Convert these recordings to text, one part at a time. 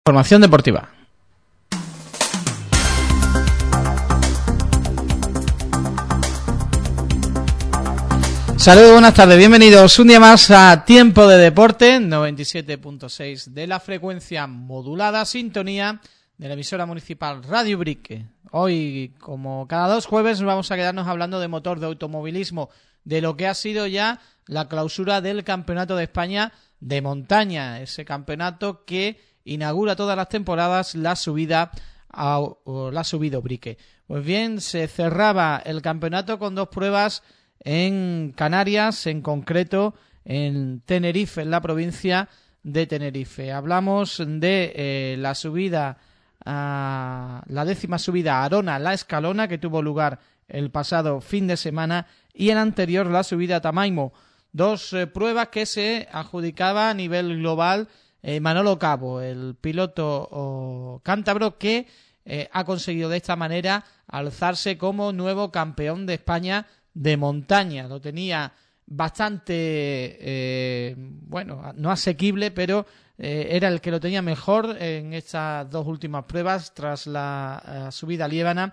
información deportiva. Saludos, buenas tardes, bienvenidos un día más a Tiempo de Deporte, 97.6 de la frecuencia modulada, sintonía de la emisora municipal Radio Brique. Hoy, como cada dos jueves, vamos a quedarnos hablando de motor, de automovilismo, de lo que ha sido ya la clausura del Campeonato de España de montaña, ese campeonato que inaugura todas las temporadas la subida Brique. Pues bien, se cerraba el campeonato con dos pruebas en Canarias, en concreto en Tenerife, en la provincia de Tenerife. Hablamos de la subida, la 10ª subida Arona-La Escalona, que tuvo lugar el pasado fin de semana, y el anterior la subida a Tamaimo. Dos pruebas que se adjudicaba a nivel global Manolo Cabo, el piloto cántabro que ha conseguido de esta manera alzarse como nuevo campeón de España de montaña. Lo tenía bastante, no asequible, pero era el que lo tenía mejor en estas dos últimas pruebas tras la subida líbana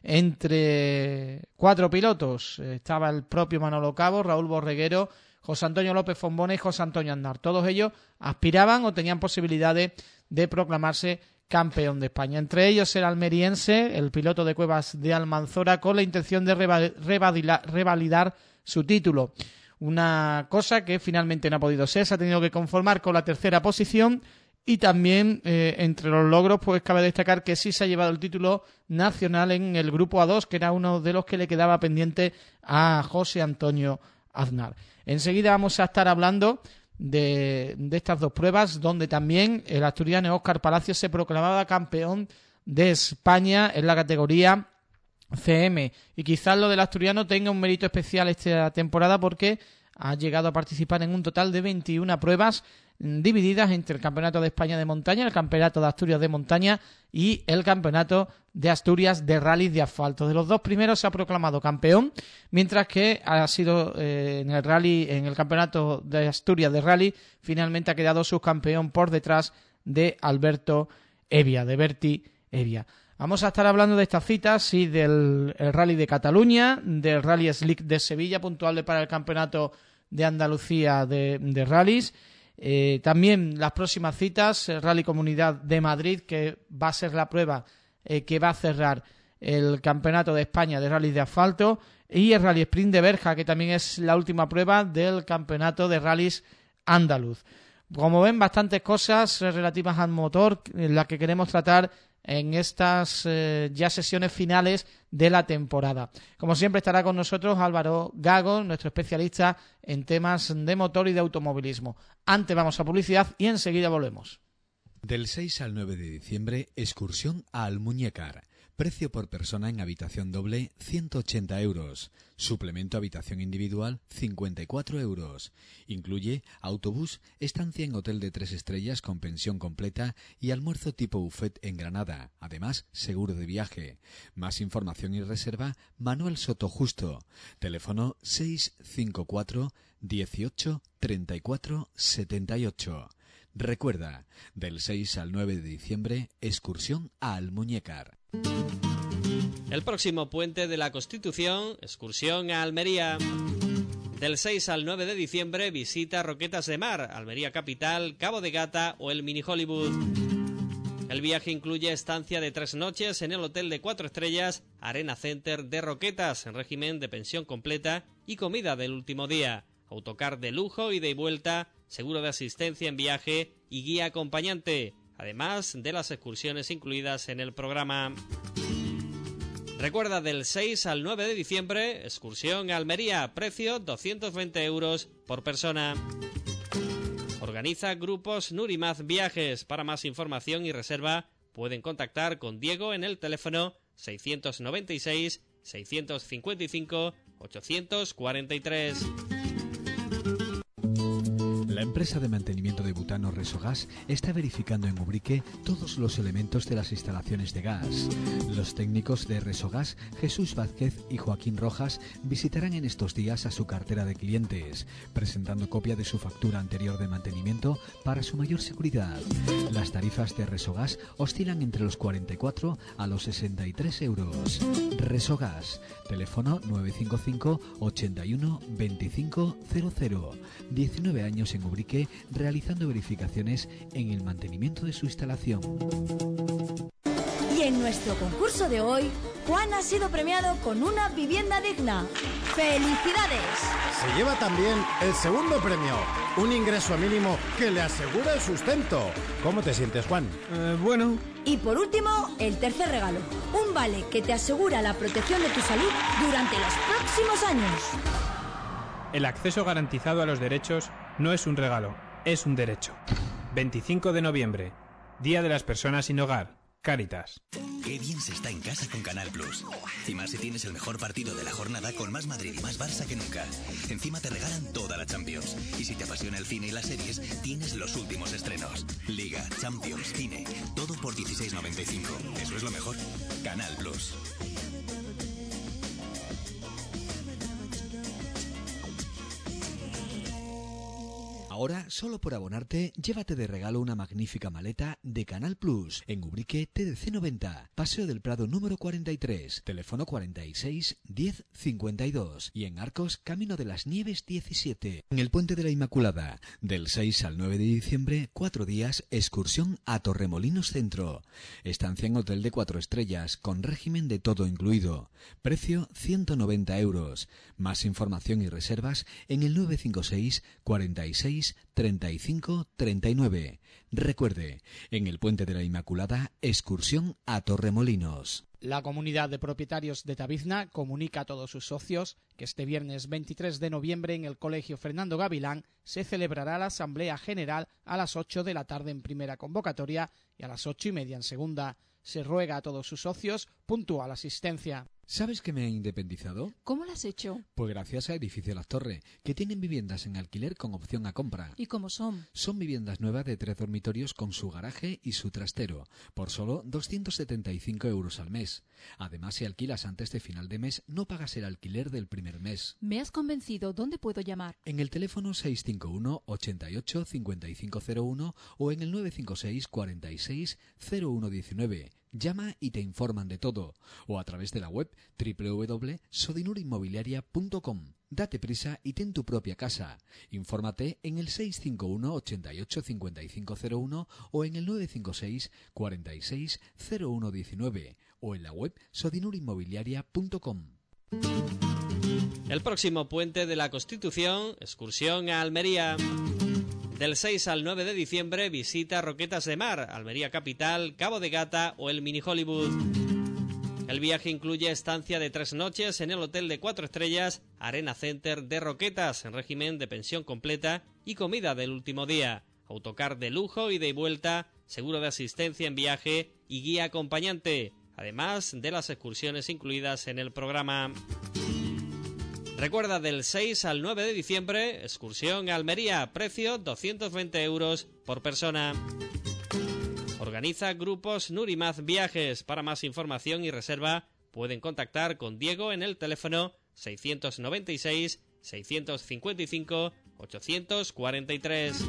entre cuatro pilotos. Estaba el propio Manolo Cabo, Raúl Borreguero, José Antonio López Fombona y José Antonio Aznar. Todos ellos aspiraban o tenían posibilidades de proclamarse campeón de España. Entre ellos el almeriense, el piloto de Cuevas de Almanzora, con la intención de revalidar su título. Una cosa que finalmente no ha podido ser, se ha tenido que conformar con la tercera posición y también entre los logros pues cabe destacar que sí se ha llevado el título nacional en el grupo A2, que era uno de los que le quedaba pendiente a José Antonio Aznar. Enseguida vamos a estar hablando de estas dos pruebas, donde también el asturiano Óscar Palacios se proclamaba campeón de España en la categoría CM, y quizás lo del asturiano tenga un mérito especial esta temporada porque ha llegado a participar en un total de 21 pruebas divididas entre el Campeonato de España de montaña, el Campeonato de Asturias de montaña y el Campeonato de Asturias de rally de asfalto. De los dos primeros se ha proclamado campeón, mientras que ha sido en el Campeonato de Asturias de rally, finalmente ha quedado subcampeón por detrás de Alberto Evia, de Berti Evia. Vamos a estar hablando de estas citas y del Rally de Cataluña, del Rally Slick de Sevilla, puntuable para el Campeonato de Andalucía de rallies. También las próximas citas, el Rally Comunidad de Madrid, que va a ser la prueba que va a cerrar el Campeonato de España de rallies de asfalto, y el Rally Sprint de Berja, que también es la última prueba del Campeonato de Rallys andaluz. Como ven, bastantes cosas relativas al motor en las que queremos tratar en estas ya sesiones finales de la temporada. Como siempre estará con nosotros Álvaro Gago, nuestro especialista en temas de motor y de automovilismo. Antes vamos a publicidad y enseguida volvemos. Del 6 al 9 de diciembre, excursión a Almuñécar. Precio por persona en habitación doble, 180 euros. Suplemento habitación individual, 54 euros. Incluye autobús, estancia en hotel de 3 estrellas con pensión completa y almuerzo tipo buffet en Granada. Además, seguro de viaje. Más información y reserva, Manuel Soto Justo. Teléfono 654 18 34 78. Recuerda, del 6 al 9 de diciembre, excursión a Almuñécar. El próximo puente de la Constitución, excursión a Almería. Del 6 al 9 de diciembre, visita Roquetas de Mar, Almería Capital, Cabo de Gata o el Mini Hollywood. El viaje incluye estancia de 3 noches en el hotel de 4 estrellas Arena Center de Roquetas, en régimen de pensión completa y comida del último día. Autocar de lujo, ida y vuelta, seguro de asistencia en viaje y guía acompañante, además de las excursiones incluidas en el programa. Recuerda, del 6 al 9 de diciembre, excursión a Almería, precio 220 euros por persona. Organiza Grupos Nurimaz Viajes. Para más información y reserva pueden contactar con Diego en el teléfono 696 655 843. La empresa de mantenimiento de butano Resogas está verificando en Ubrique todos los elementos de las instalaciones de gas. Los técnicos de Resogas, Jesús Vázquez y Joaquín Rojas, visitarán en estos días a su cartera de clientes, presentando copia de su factura anterior de mantenimiento para su mayor seguridad. Las tarifas de Resogas oscilan entre los 44 a los 63 euros. Resogas, teléfono 955 81 25 00. 19 años en Ubrique realizando verificaciones en el mantenimiento de su instalación. Y en nuestro concurso de hoy, Juan ha sido premiado con una vivienda digna. ¡Felicidades! Se lleva también el segundo premio, un ingreso mínimo que le asegura el sustento. ¿Cómo te sientes, Juan? Bueno. Y por último, el tercer regalo, un vale que te asegura la protección de tu salud durante los próximos años. El acceso garantizado a los derechos no es un regalo, es un derecho. 25 de noviembre, Día de las Personas sin Hogar, Cáritas. Qué bien se está en casa con Canal Plus. Y más si tienes el mejor partido de la jornada con más Madrid y más Barça que nunca. Encima te regalan toda la Champions. Y si te apasiona el cine y las series, tienes los últimos estrenos. Liga, Champions, cine, todo por 16,95. Eso es lo mejor. Canal Plus. Ahora, solo por abonarte, llévate de regalo una magnífica maleta de Canal Plus en Ubrique TDC 90, Paseo del Prado número 43, teléfono 46 10 52 y en Arcos, Camino de las Nieves 17. En el Puente de la Inmaculada, del 6 al 9 de diciembre, 4 días, excursión a Torremolinos Centro. Estancia en hotel de 4 estrellas, con régimen de todo incluido. Precio 190 euros. Más información y reservas en el 956 46 35 39. Recuerde, en el Puente de la Inmaculada, excursión a Torremolinos. La comunidad de propietarios de Tabizna comunica a todos sus socios que este viernes 23 de noviembre en el Colegio Fernando Gavilán se celebrará la Asamblea General a las 8 de la tarde en primera convocatoria y a las 8:30 en segunda. Se ruega a todos sus socios puntual asistencia. ¿Sabes que me he independizado? ¿Cómo lo has hecho? Pues gracias a Edificio Las Torres, que tienen viviendas en alquiler con opción a compra. ¿Y cómo son? Son viviendas nuevas de 3 dormitorios con su garaje y su trastero, por solo 275 euros al mes. Además, si alquilas antes de final de mes, no pagas el alquiler del primer mes. Me has convencido. ¿Dónde puedo llamar? En el teléfono 651 88 5501 o en el 956 46 0119. Llama y te informan de todo. O a través de la web www.sodinurinmobiliaria.com. Date prisa y ten tu propia casa. Infórmate en el 651 88 5501 o en el 956 46 0119 o en la web sodinurinmobiliaria.com. El próximo puente de la Constitución, excursión a Almería. Del 6 al 9 de diciembre, visita Roquetas de Mar, Almería Capital, Cabo de Gata o el Mini Hollywood. El viaje incluye estancia de 3 noches en el hotel de 4 estrellas Arena Center de Roquetas, en régimen de pensión completa y comida del último día, autocar de lujo, ida y vuelta, seguro de asistencia en viaje y guía acompañante, además de las excursiones incluidas en el programa. Recuerda, del 6 al 9 de diciembre, excursión a Almería, precio 220 euros por persona. Organiza Grupos Nurimaz Viajes. Para más información y reserva pueden contactar con Diego en el teléfono 696 655 843.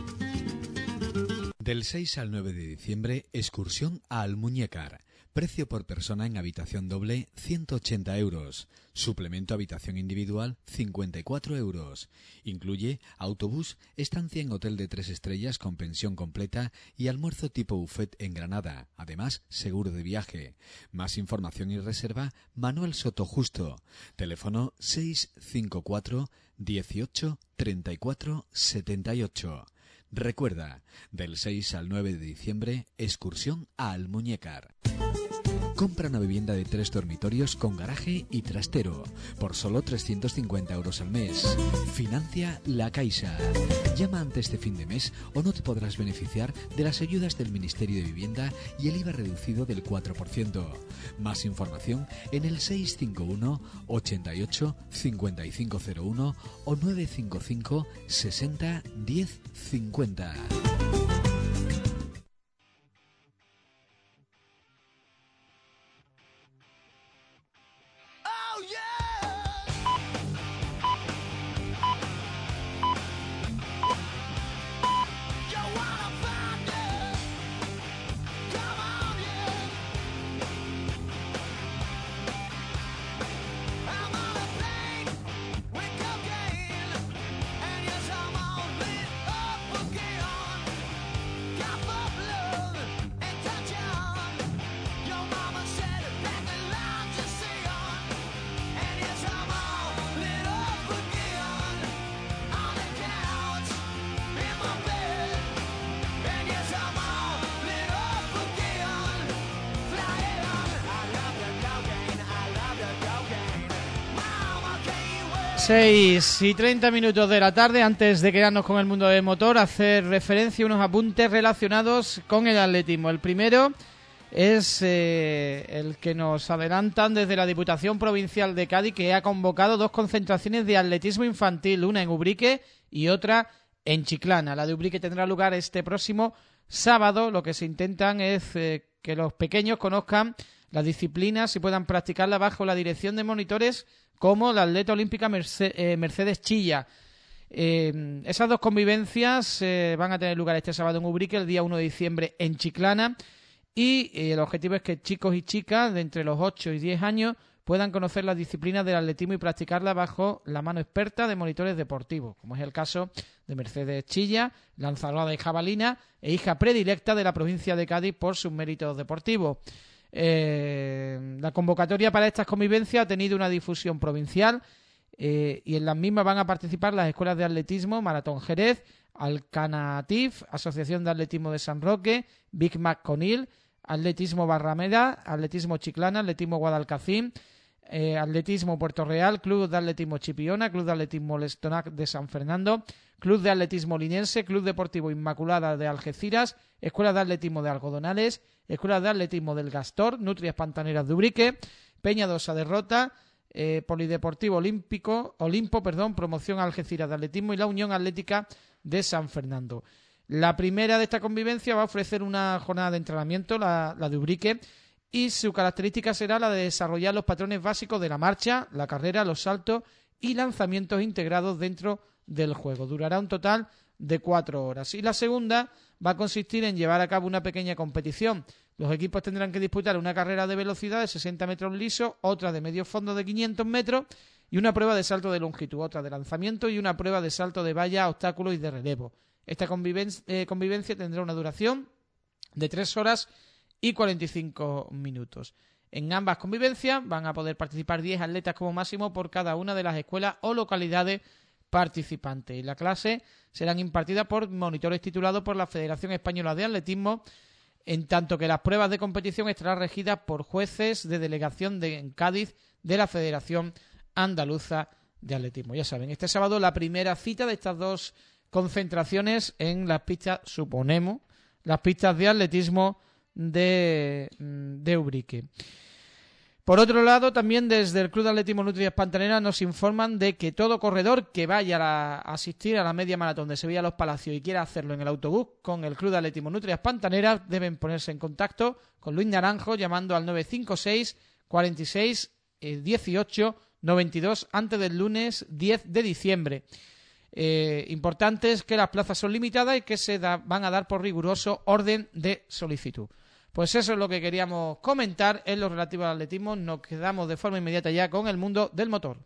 Del 6 al 9 de diciembre, excursión a Almuñécar. Precio por persona en habitación doble, 180 euros. Suplemento habitación individual, 54 euros. Incluye autobús, estancia en hotel de 3 estrellas con pensión completa y almuerzo tipo buffet en Granada. Además, seguro de viaje. Más información y reserva, Manuel Soto Justo. Teléfono 654 18 34 78. Recuerda, del 6 al 9 de diciembre, excursión a Almuñécar. Compra una vivienda de 3 dormitorios con garaje y trastero por solo 350 euros al mes. Financia La Caixa. Llama antes de fin de mes o no te podrás beneficiar de las ayudas del Ministerio de Vivienda y el IVA reducido del 4%. Más información en el 651 88 5501 o 955 60 10 50. Seis y 30 minutos de la tarde. Antes de quedarnos con el mundo del motor, hacer referencia a unos apuntes relacionados con el atletismo. El primero es el que nos adelantan desde la Diputación Provincial de Cádiz, que ha convocado 2 concentraciones de atletismo infantil, una en Ubrique y otra en Chiclana. La de Ubrique tendrá lugar este próximo sábado. Lo que se intentan es que los pequeños conozcan las disciplinas y puedan practicarla bajo la dirección de monitores como la atleta olímpica Mercedes Chilla. Esas 2 convivencias van a tener lugar este sábado en Ubrique, el día 1 de diciembre en Chiclana, y el objetivo es que chicos y chicas de entre los 8 y 10 años puedan conocer las disciplinas del atletismo y practicarla bajo la mano experta de monitores deportivos, como es el caso de Mercedes Chilla, lanzadora de jabalina e hija predilecta de la provincia de Cádiz por sus méritos deportivos. La convocatoria para estas convivencias ha tenido una difusión provincial y en las mismas van a participar las escuelas de atletismo Maratón Jerez, Alcanatif, Asociación de Atletismo de San Roque, Big Mac Conil, Atletismo Barrameda, Atletismo Chiclana, Atletismo Guadalcacín, Atletismo Puerto Real, Club de Atletismo Chipiona, Club de Atletismo Lestonac de San Fernando, Club de Atletismo Linense, Club Deportivo Inmaculada de Algeciras, Escuela de Atletismo de Algodonales, Escuela de Atletismo del Gastor, Nutrias Pantaneras de Ubrique, Peña Dosa de Rota, Polideportivo Olimpo, Promoción Algeciras de Atletismo y la Unión Atlética de San Fernando. La primera de esta convivencia va a ofrecer una jornada de entrenamiento, la de Ubrique, y su característica será la de desarrollar los patrones básicos de la marcha, la carrera, los saltos y lanzamientos integrados dentro del juego. Durará un total de 4 horas. Y la segunda va a consistir en llevar a cabo una pequeña competición. Los equipos tendrán que disputar una carrera de velocidad de 60 metros lisos, otra de medio fondo de 500 metros y una prueba de salto de longitud, otra de lanzamiento y una prueba de salto de valla, obstáculos y de relevo. Esta convivencia tendrá una duración de 3 horas y 45 minutos. En ambas convivencias van a poder participar 10 atletas como máximo por cada una de las escuelas o localidades participantes. Y la clase serán impartidas por monitores titulados por la Federación Española de Atletismo, en tanto que las pruebas de competición estarán regidas por jueces de delegación en Cádiz de la Federación Andaluza de Atletismo. Ya saben, este sábado la primera cita de estas 2 concentraciones en las pistas, suponemos, las pistas de atletismo de Ubrique. Por otro lado, también desde el Club de Atletismo Nutrias Pantaneras nos informan de que todo corredor que vaya a asistir a la media maratón de Sevilla Los Palacios y quiera hacerlo en el autobús con el Club de Atletismo Nutrias Pantaneras deben ponerse en contacto con Luis Naranjo llamando al 956 46 18 92 antes del lunes 10 de diciembre. Importante es que las plazas son limitadas y que se van a dar por riguroso orden de solicitud. Pues eso es lo que queríamos comentar en lo relativo al atletismo. Nos quedamos de forma inmediata ya con el mundo del motor.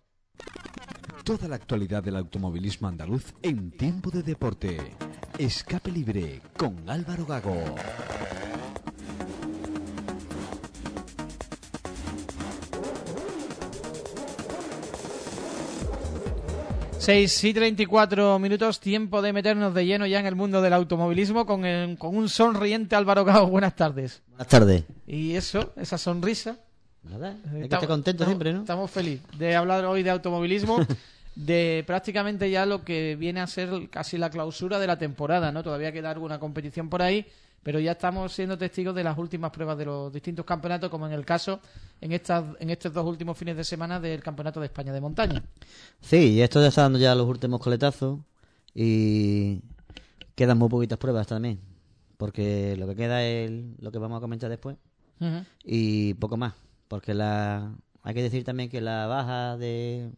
Toda la actualidad del automovilismo andaluz en tiempo de deporte. Escape libre con Álvaro Gago. 6:34, tiempo de meternos de lleno ya en el mundo del automovilismo con un sonriente Álvaro Cao. Buenas tardes. Buenas tardes. Y eso, esa sonrisa. Nada, hay que estar contento siempre, ¿no? Estamos felices de hablar hoy de automovilismo, de prácticamente ya lo que viene a ser casi la clausura de la temporada, ¿no? Todavía queda alguna competición por ahí, pero ya estamos siendo testigos de las últimas pruebas de los distintos campeonatos, como en el caso en estos 2 últimos fines de semana del Campeonato de España de montaña. Sí, y esto ya está dando ya los últimos coletazos y quedan muy poquitas pruebas también, porque lo que queda es lo que vamos a comentar después y poco más, porque hay que decir también que la baja de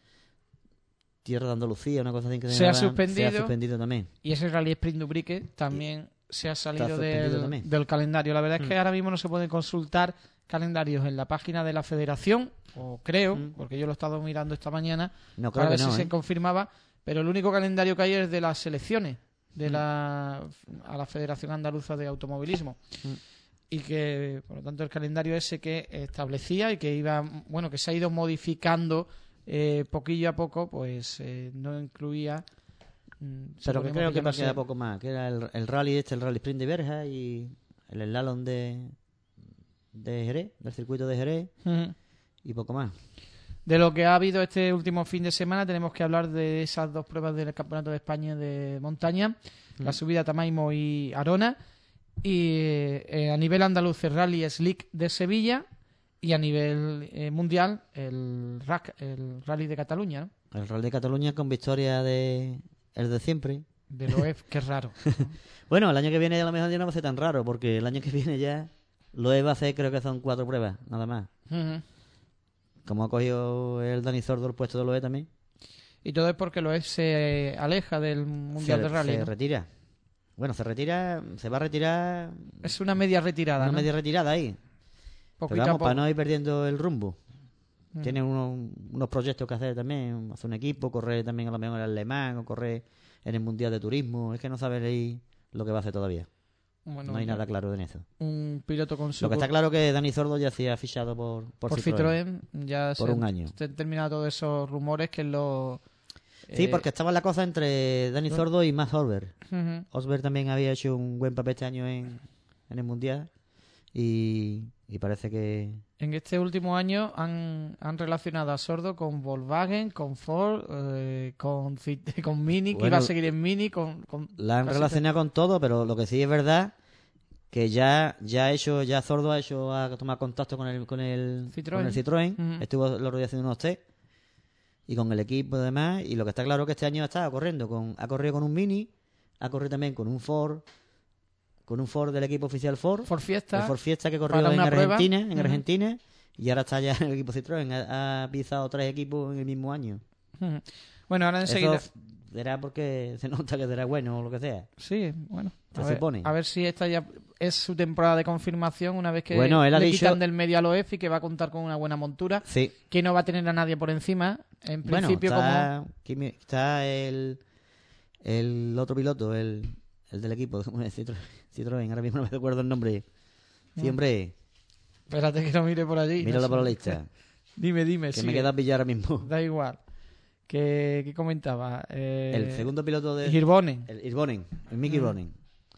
Tierra de Andalucía, una cosa así que se ha suspendido también. Y ese Rally Sprint Dubrique también se ha salido también del calendario. La verdad es que ahora mismo no se pueden consultar calendarios en la página de la Federación, o creo, porque yo lo he estado mirando esta mañana, no, para ver si no, se confirmaba, pero el único calendario que hay es de las selecciones a la Federación Andaluza de Automovilismo. Y que, por lo tanto, el calendario ese que establecía y que que se ha ido modificando poquillo a poco, pues no incluía. Pero que creo que me queda poco más, que era el rally el Rally Sprint de Berja y el slalom de Jerez, del circuito de Jerez, y poco más. De lo que ha habido este último fin de semana tenemos que hablar de esas 2 pruebas del Campeonato de España de montaña, la subida a Tamaimo y Arona, y a nivel andaluz el Rally Slick de Sevilla, y a nivel mundial el Rally de Cataluña, ¿no? El Rally de Cataluña con victoria el de siempre. De Loeb, que es raro. Bueno, el año que viene a lo mejor ya no va a ser tan raro, porque el año que viene ya Loeb va a hacer, creo que son 4 pruebas, nada más. Como ha cogido el Dani Sordo el puesto de Loeb también. Y todo es porque Loeb se aleja del Mundial de Rally. Se retira. Bueno, se va a retirar. Es una media retirada, Una ¿no? media retirada ahí. Poquito Pero a vamos, poco. para no ir perdiendo el rumbo. Tiene unos proyectos que hacer también, hacer un equipo, correr también a lo mejor en el Alemán o correr en el Mundial de Turismo. Es que no sabe ahí lo que va a hacer todavía. Bueno, no hay nada claro en eso. Un piloto con su... Lo que está claro que Dani Sordo ya se ha fichado por Citroën. Ya por un año. Se han terminado todos esos rumores que Sí, porque estaba la cosa entre Dani Sordo y Max Osberg. Uh-huh. Osberg también había hecho un buen papel este año en el Mundial y parece que... En este último año han relacionado a Sordo con Volkswagen, con Ford, con Mini, que iba a seguir en Mini. La han relacionado con todo, pero lo que sí es verdad que ya Sordo ha tomado contacto con el Citroën. Uh-huh. Estuvo el otro día haciendo unos test y con el equipo y demás, y lo que está claro es que este año ha corrido con un Mini, ha corrido también con un Ford del equipo oficial Ford Fiesta, el Ford Fiesta que corrió en Argentina, y ahora está ya en el equipo Citroën, ha pisado 3 equipos en el mismo año. Uh-huh. Bueno, ahora enseguida... Eso será porque se nota que será bueno o lo que sea. Sí, bueno. Se supone. A ver si esta ya es su temporada de confirmación una vez que quitan del medio a Loeb y que va a contar con una buena montura. Sí. Que no va a tener a nadie por encima. En principio, está el otro piloto, el del equipo, Citroën, ahora mismo no me recuerdo el nombre. Sí, hombre. Espérate que lo mire por allí. Míralo por la lista. Dime. Que me queda a pillar ahora mismo. Da igual. ¿Qué comentaba? El segundo piloto de... Hirvonen. El Mick Hirvonen.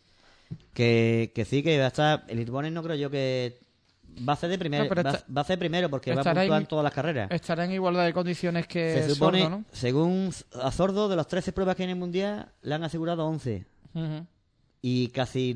Que sí, que va a estar... El Hirvonen no creo yo que... Va a ser de primero, va a ser primero porque va a puntuar en todas las carreras. Estará en igualdad de condiciones que se supone, Sordo, ¿no? Según a Sordo, de las 13 pruebas que hay en el Mundial, le han asegurado 11. Uh-huh. Y casi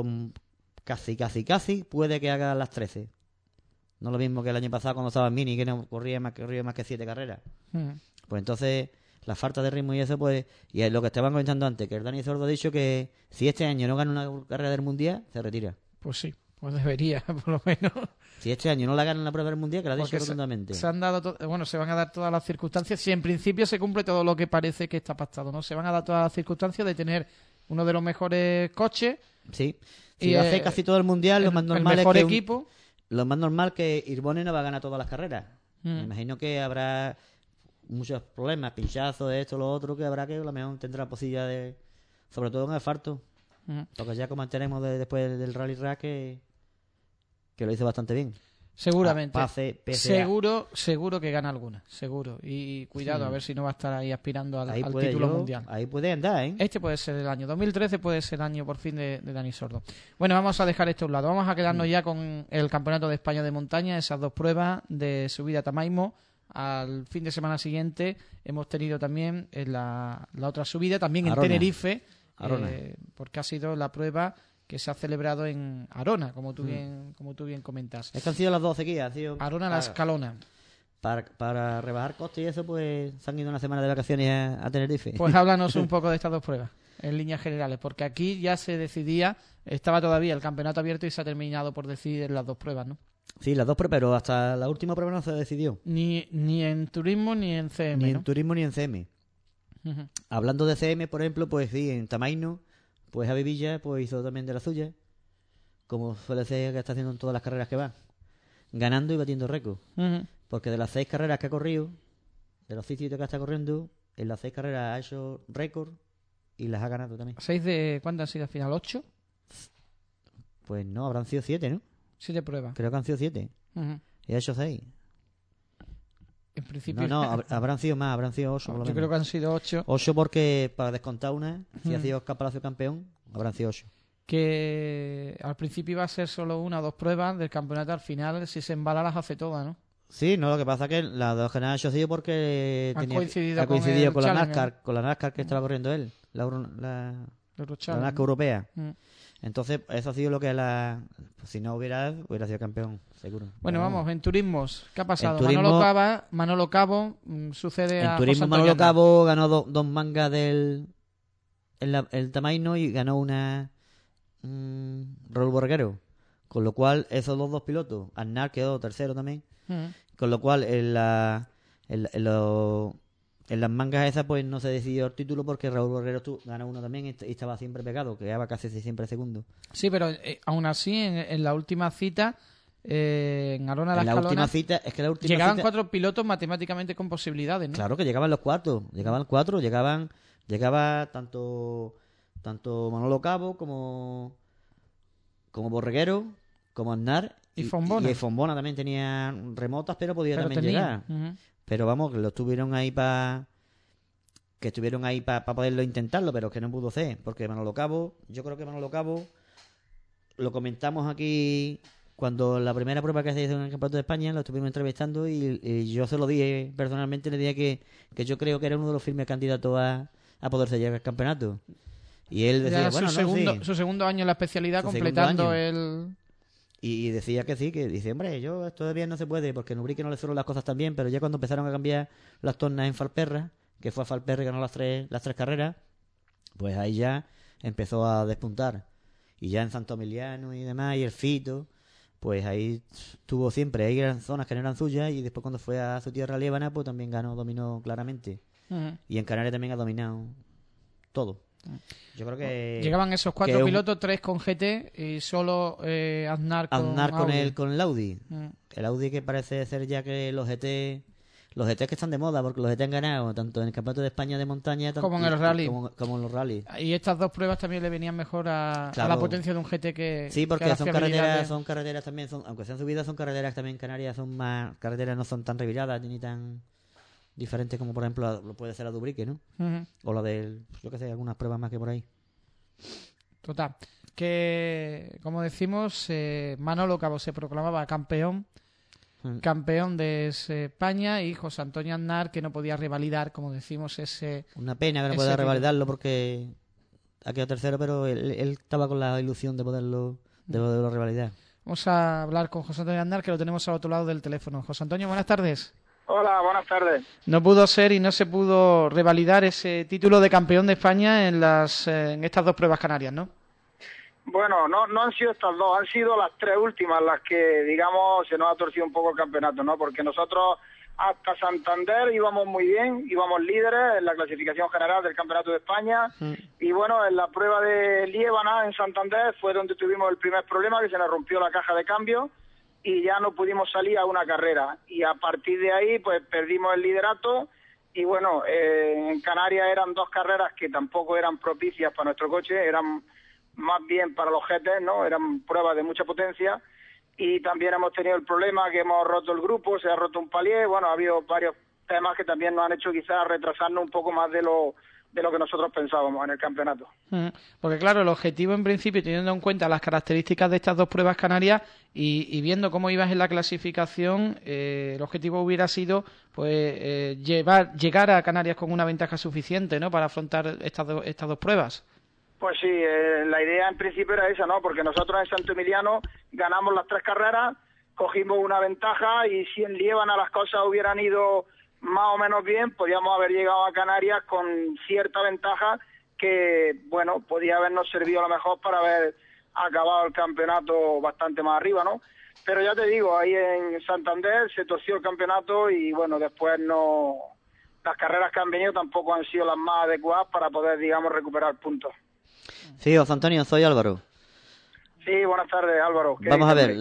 puede que haga las 13. No lo mismo que el año pasado cuando estaba en Mini, que no corría más que 7 carreras. Uh-huh. Pues entonces, la falta de ritmo y eso, pues... Y es lo que estaban comentando antes, que el Dani Sordo ha dicho que si este año no gana una carrera del Mundial, se retira. Pues sí, pues debería, por lo menos. Si este año no la gana en la prueba del Mundial, que la ha dicho rotundamente. Se van a dar todas las circunstancias. Si en principio se cumple todo lo que parece que está pactado, ¿no? Se van a dar todas las circunstancias de tener uno de los mejores coches. Sí. Si lo hace casi todo el Mundial, lo más normal el mejor es equipo. Lo más normal que Hirvonen no va a ganar todas las carreras. Me imagino que habrá muchos problemas, pinchazos, esto, lo otro, que habrá que a lo mejor tendrá posibilidad de... Sobre todo en asfalto. Porque ya comentaremos después del Rally Rack que lo hizo bastante bien. Seguramente. Pase, PCA. Seguro que gana alguna, seguro. Y cuidado, a ver si no va a estar ahí aspirando al puede título mundial. Ahí puede andar, ¿eh? Este puede ser el año 2013, puede ser el año por fin de Dani Sordo. Bueno, vamos a dejar esto a un lado. Vamos a quedarnos ya con el Campeonato de España de montaña, esas 2 pruebas de subida a Tamaimo. Al fin de semana siguiente hemos tenido también la otra subida, también en Arona. Tenerife, Arona. porque ha sido la prueba que se ha celebrado en Arona, como tú bien comentas. Es que han sido las 12 guías. Arona la Escalona. Para rebajar costes y eso, pues se han ido una semana de vacaciones a Tenerife. Pues háblanos un poco de estas 2 pruebas, en líneas generales, porque aquí ya se decidía, estaba todavía el campeonato abierto y se ha terminado por decidir las 2 pruebas, ¿no? Sí, las 2 pruebas, pero hasta la última prueba no se decidió. Ni en turismo ni en CM, Ni ¿no? en turismo ni en CM. Uh-huh. Hablando de CM, por ejemplo, pues sí, en Tamaino, pues Javi Villa pues hizo también de la suya, como suele ser que está haciendo en todas las carreras que va, ganando y batiendo récord. Uh-huh. Porque de las 6 carreras que ha corrido, de los 6 sitios que está corriendo, en las 6 carreras ha hecho récord y las ha ganado también. 6 de... ¿Cuántas han sido al final? ¿8? Pues no, habrán sido 7, ¿no? 7 pruebas. Creo que han sido 7. Uh-huh. Y ha hecho 6. En principio... No, habrán sido más, habrán sido 8. Yo creo que han sido 8. 8 porque, para descontar una, si ha sido Palacio campeón, habrán sido 8. Que al principio iba a ser solo 1 o 2 pruebas del campeonato, al final, si se embala, las hace todas, ¿no? Sí, no, lo que pasa es que las 2 que han hecho sido porque Ha coincidido con la NASCAR, con la NASCAR que estaba corriendo él, la NASCAR europea. Entonces, eso ha sido lo que pues, si no hubiera sido campeón, seguro. Bueno, pero, vamos, en turismos, ¿qué ha pasado? turismo, Manolo Cabo sucede a en turismo José Antonio Manolo Aznar. Cabo ganó 2 mangas el Tamaino y ganó una Raúl Borreguero. Con lo cual, esos 2 pilotos, Aznar quedó tercero también. Con lo cual, en las mangas esas, pues no se decidió el título porque Raúl Borrero ganó uno también y estaba siempre pegado, quedaba casi siempre segundo. Sí, pero aún así, en la última cita, en Arona la Escalona, última cita, es que la última llegaban cita, 4 pilotos matemáticamente con posibilidades, ¿no? Claro que llegaban los 4, llegaba tanto Manolo Cabo como Borreguero, como Aznar y Fombona. Y Fombona también tenía remotas, pero podía también llegar. Uh-huh. Pero vamos, que lo estuvieron ahí para poderlo intentarlo, pero que no pudo ser. Porque Manolo Cabo, yo creo que Manolo Cabo, lo comentamos aquí cuando la primera prueba que se hizo en el Campeonato de España, lo estuvimos entrevistando y yo se lo dije personalmente, le dije que yo creo que era uno de los firmes candidatos a poderse llegar al campeonato. Y él decía, ya bueno, su segundo año en la especialidad, completando el... Y decía que sí, que dice, hombre, yo todavía no se puede, porque en Ubrique no le fueron las cosas tan bien, pero ya cuando empezaron a cambiar las tornas en Falperra, que fue a Falperra y ganó las tres carreras, pues ahí ya empezó a despuntar. Y ya en Santo Emiliano y demás, y el Fito, pues ahí tuvo siempre, ahí eran zonas que no eran suyas, y después cuando fue a su tierra Líbana, pues también dominó claramente. Uh-huh. Y en Canarias también ha dominado todo. Yo creo que llegaban esos 4 pilotos, 3 con GT y solo Aznar con el Audi. El Audi, que parece ser ya que los GT que están de moda, porque los GT han ganado tanto en el Campeonato de España de montaña como en el rally, como en los rallies. Y estas 2 pruebas también le venían mejor a la potencia de un GT que sí, porque que son carreteras también, aunque sean subidas, son carreteras también en Canarias, son más carreteras, no son tan reviradas ni tan diferente como por ejemplo lo puede ser la de Ubrique, ¿no? Uh-huh. O la del, yo qué sé, algunas pruebas más que por ahí. Total, que como decimos, Manolo Cabo se proclamaba campeón de España, y José Antonio Aznar, que no podía revalidar, como decimos, ese... Una pena que no pueda revalidarlo porque ha quedado tercero, pero él estaba con la ilusión de poderlo revalidar. Vamos a hablar con José Antonio Aznar, que lo tenemos al otro lado del teléfono. José Antonio, buenas tardes. Hola, buenas tardes. No pudo ser y no se pudo revalidar ese título de campeón de España en estas 2 pruebas canarias, ¿no? Bueno, no han sido estas 2, han sido las 3 últimas las que, digamos, se nos ha torcido un poco el campeonato, ¿no? Porque nosotros hasta Santander íbamos muy bien, íbamos líderes en la clasificación general del Campeonato de España, y bueno, en la prueba de Liébana en Santander fue donde tuvimos el primer problema, que se nos rompió la caja de cambio, y ya no pudimos salir a una carrera, y a partir de ahí pues perdimos el liderato. Y bueno, en Canarias eran 2 carreras que tampoco eran propicias para nuestro coche, eran más bien para los GT, ¿no? Eran pruebas de mucha potencia, y también hemos tenido el problema que hemos roto el grupo, se ha roto un palier, bueno, ha habido varios temas que también nos han hecho quizás retrasarnos un poco más de lo que nosotros pensábamos en el campeonato. Porque claro, el objetivo en principio, teniendo en cuenta las características de estas dos pruebas canarias y viendo cómo ibas en la clasificación, el objetivo hubiera sido pues llegar a Canarias con una ventaja suficiente, ¿no?, para afrontar estas dos pruebas. Pues sí, la idea en principio era esa, ¿no? Porque nosotros en Santo Emiliano ganamos las 3 carreras, cogimos una ventaja y si en Liébana las cosas hubieran ido más o menos bien, podíamos haber llegado a Canarias con cierta ventaja que, bueno, podía habernos servido a lo mejor para haber acabado el campeonato bastante más arriba, ¿no? Pero ya te digo, ahí en Santander se torció el campeonato y, bueno, después las carreras que han venido tampoco han sido las más adecuadas para poder, digamos, recuperar puntos. Sí, José Antonio, soy Álvaro. Sí, buenas tardes, Álvaro. Vamos a ver,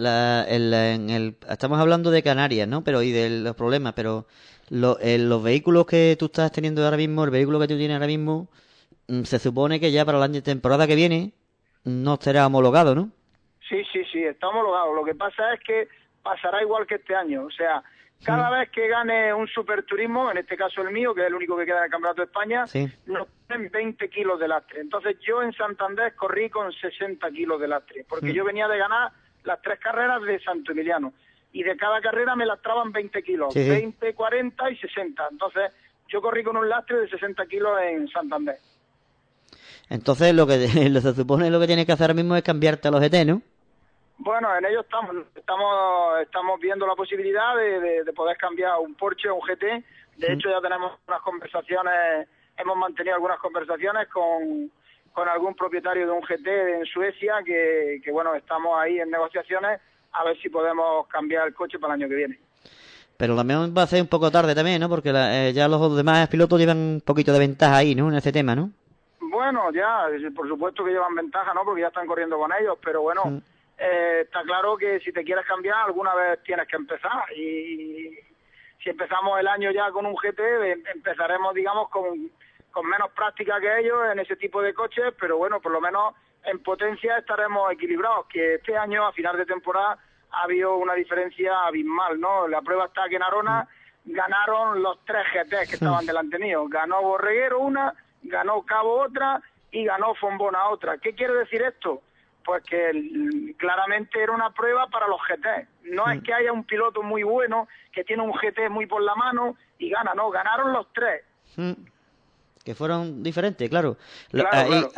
estamos hablando de Canarias, ¿no? Y de los problemas, pero los vehículos que tú estás teniendo ahora mismo, el vehículo que tú tienes ahora mismo, se supone que ya para la temporada que viene no estará homologado, ¿no? Sí, está homologado. Lo que pasa es que pasará igual que este año. O sea, cada vez que gane un superturismo, en este caso el mío, que es el único que queda en el Campeonato de España, nos ponen 20 kilos de lastre. Entonces yo en Santander corrí con 60 kilos de lastre, porque yo venía de ganar las 3 carreras de Santo Emiliano. Y de cada carrera me lastraban 20 kilos, 20, 40 y 60. Entonces yo corrí con un lastre de 60 kilos en Santander. Entonces lo que se supone lo que tienes que hacer ahora mismo es cambiarte a los GT, ¿no? Bueno, en ello estamos viendo la posibilidad de poder cambiar un Porsche o un GT. De hecho, ya tenemos unas conversaciones, hemos mantenido algunas conversaciones con algún propietario de un GT en Suecia, que bueno, estamos ahí en negociaciones a ver si podemos cambiar el coche para el año que viene. Pero también va a ser un poco tarde también, ¿no? Porque ya los demás pilotos llevan un poquito de ventaja ahí, ¿no?, en este tema, ¿no? Bueno, ya, por supuesto que llevan ventaja, ¿no?, porque ya están corriendo con ellos, pero bueno... está claro que si te quieres cambiar alguna vez tienes que empezar, y si empezamos el año ya con un GT empezaremos, digamos, con menos práctica que ellos en ese tipo de coches, pero bueno, por lo menos en potencia estaremos equilibrados, que este año a final de temporada ha habido una diferencia abismal, ¿no? La prueba está que en Arona ganaron los 3 GTs que estaban delante mío, ganó Borreguero una, ganó Cabo otra y ganó Fombona otra. ¿Qué quiere decir esto? Pues que claramente era una prueba para los GT. No es que haya un piloto muy bueno que tiene un GT muy por la mano y gana, no, ganaron los 3. Que fueron diferentes, claro. Claro.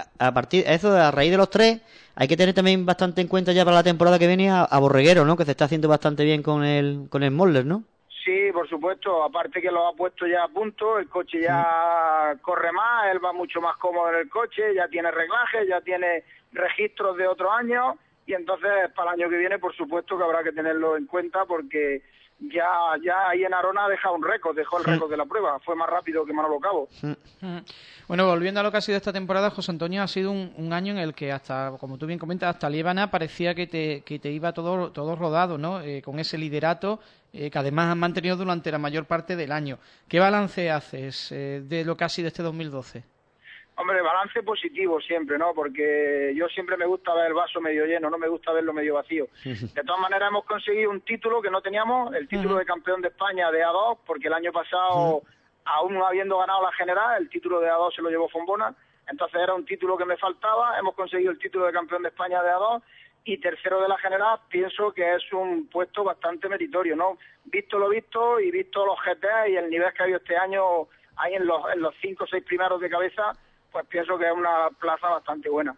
A raíz de los 3, hay que tener también bastante en cuenta ya para la temporada que viene a Borreguero, ¿no? Que se está haciendo bastante bien con el Moller, ¿no? Sí, por supuesto, aparte que lo ha puesto ya a punto, el coche ya corre más, él va mucho más cómodo en el coche, ya tiene reglajes, ya tiene registros de otros años, y entonces para el año que viene por supuesto que habrá que tenerlo en cuenta, porque ya ahí en Arona dejó el récord de la prueba, fue más rápido que Manolo Cabo. Bueno, volviendo a lo que ha sido esta temporada, José Antonio, ha sido un año en el que hasta, como tú bien comentas, hasta Liébana parecía que te iba todo rodado, ¿no? Con ese liderato que además han mantenido durante la mayor parte del año. ¿Qué balance haces de lo que ha sido este 2012? Hombre, balance positivo siempre, ¿no? Porque yo siempre me gusta ver el vaso medio lleno, no me gusta verlo medio vacío. De todas maneras hemos conseguido un título que no teníamos, el título de campeón de España de A2, porque el año pasado, aún no habiendo ganado la general, el título de A2 se lo llevó Fombona, entonces era un título que me faltaba, hemos conseguido el título de campeón de España de A2, y tercero de la general, pienso que es un puesto bastante meritorio, ¿no? Visto lo visto y visto los GT y el nivel que ha habido este año ahí en los 5 o 6 primeros de cabeza, pues pienso que es una plaza bastante buena.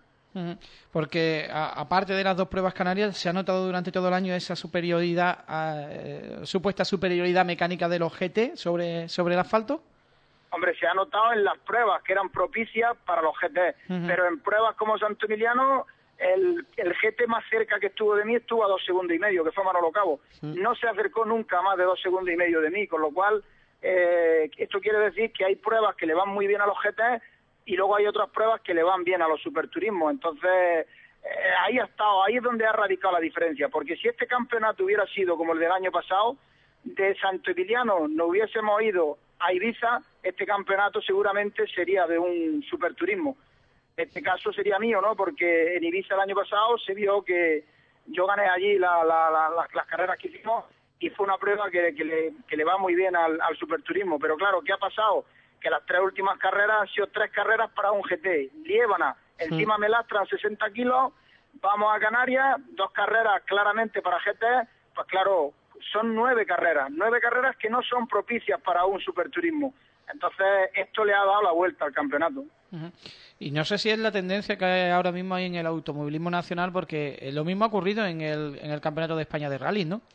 Porque aparte de las 2 pruebas canarias, ¿se ha notado durante todo el año esa superioridad, supuesta superioridad mecánica de los GT sobre el asfalto? Hombre, se ha notado en las pruebas que eran propicias para los GT, pero en pruebas como Santo Emiliano, el GT más cerca que estuvo de mí estuvo a 2 segundos y medio, que fue Manolo Cabo. No se acercó nunca más de 2 segundos y medio de mí, con lo cual esto quiere decir que hay pruebas que le van muy bien a los GT y luego hay otras pruebas que le van bien a los superturismos. Entonces ahí es donde ha radicado la diferencia, porque si este campeonato hubiera sido como el del año pasado, de Santo Emiliano no hubiésemos ido a Ibiza, este campeonato seguramente sería de un superturismo. Este caso sería mío, ¿no? Porque en Ibiza el año pasado se vio que yo gané allí las carreras que hicimos y fue una prueba que le va muy bien al superturismo. Pero claro, ¿qué ha pasado? Que las 3 últimas carreras han sido 3 carreras para un GT. Liébana, encima me lastran 60 kilos, vamos a Canarias, 2 carreras claramente para GT, pues claro, son 9 carreras que no son propicias para un superturismo. Entonces, esto le ha dado la vuelta al campeonato. Y no sé si es la tendencia que ahora mismo hay en el automovilismo nacional, porque lo mismo ha ocurrido en el Campeonato de España de Rally, ¿no?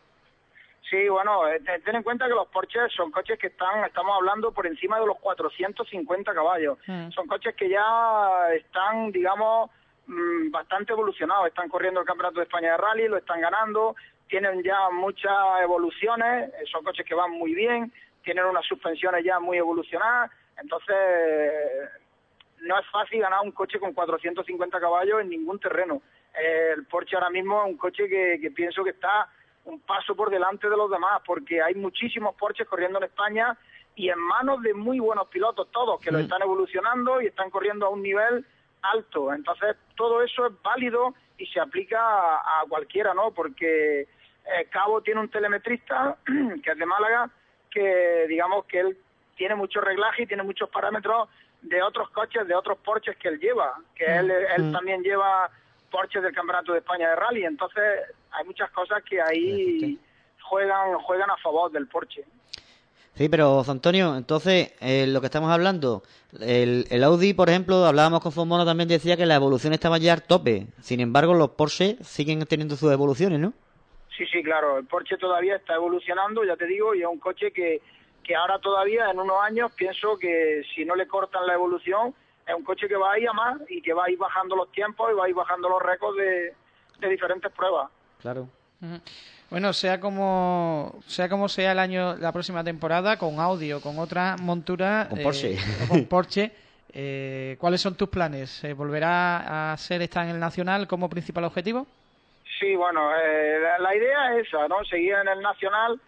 Sí, bueno, ten en cuenta que los Porsches son coches que estamos hablando por encima de los 450 caballos. Son coches que ya están, digamos, bastante evolucionados. Están corriendo el Campeonato de España de Rally, lo están ganando, tienen ya muchas evoluciones, son coches que van muy bien, tienen unas suspensiones ya muy evolucionadas, entonces no es fácil ganar un coche con 450 caballos en ningún terreno. El Porsche ahora mismo es un coche que pienso que está un paso por delante de los demás, porque hay muchísimos Porsches corriendo en España y en manos de muy buenos pilotos, todos, que lo están evolucionando y están corriendo a un nivel alto. Entonces, todo eso es válido y se aplica a cualquiera, ¿no? Porque Cabo tiene un telemetrista, que es de Málaga, que digamos que él tiene mucho reglaje y tiene muchos parámetros de otros coches, de otros Porsches que él lleva, que él también lleva Porsches del Campeonato de España de Rally. Entonces hay muchas cosas que ahí juegan a favor del Porsche. Sí, pero José Antonio, entonces lo que estamos hablando, el Audi, por ejemplo, hablábamos con Fonmono, también decía que la evolución estaba ya al tope. Sin embargo, los Porsche siguen teniendo sus evoluciones, ¿no? Sí, claro, el Porsche todavía está evolucionando, ya te digo, y es un coche que ahora todavía en unos años pienso que si no le cortan la evolución, es un coche que va a ir a más y que va a ir bajando los tiempos y va a ir bajando los récords de diferentes pruebas. Claro. Bueno, sea como sea el año, la próxima temporada, con Audi o con otra montura, con Porsche, con Porsche, ¿cuáles son tus planes? ¿Volverá a ser estar en el Nacional como principal objetivo? Sí, bueno, la idea es esa, ¿no? Seguir en el Nacional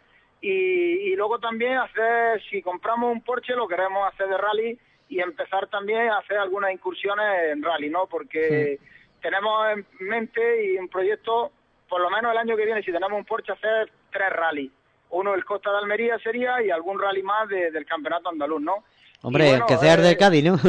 y luego también hacer, si compramos un Porsche, lo queremos hacer de rally y empezar también a hacer algunas incursiones en rally, ¿no? Porque tenemos en mente y un proyecto, por lo menos el año que viene, si tenemos un Porsche, hacer 3 rally. Uno el Costa de Almería sería y algún rally más del campeonato andaluz, ¿no? Hombre, bueno, que sea el del Cádiz, ¿no?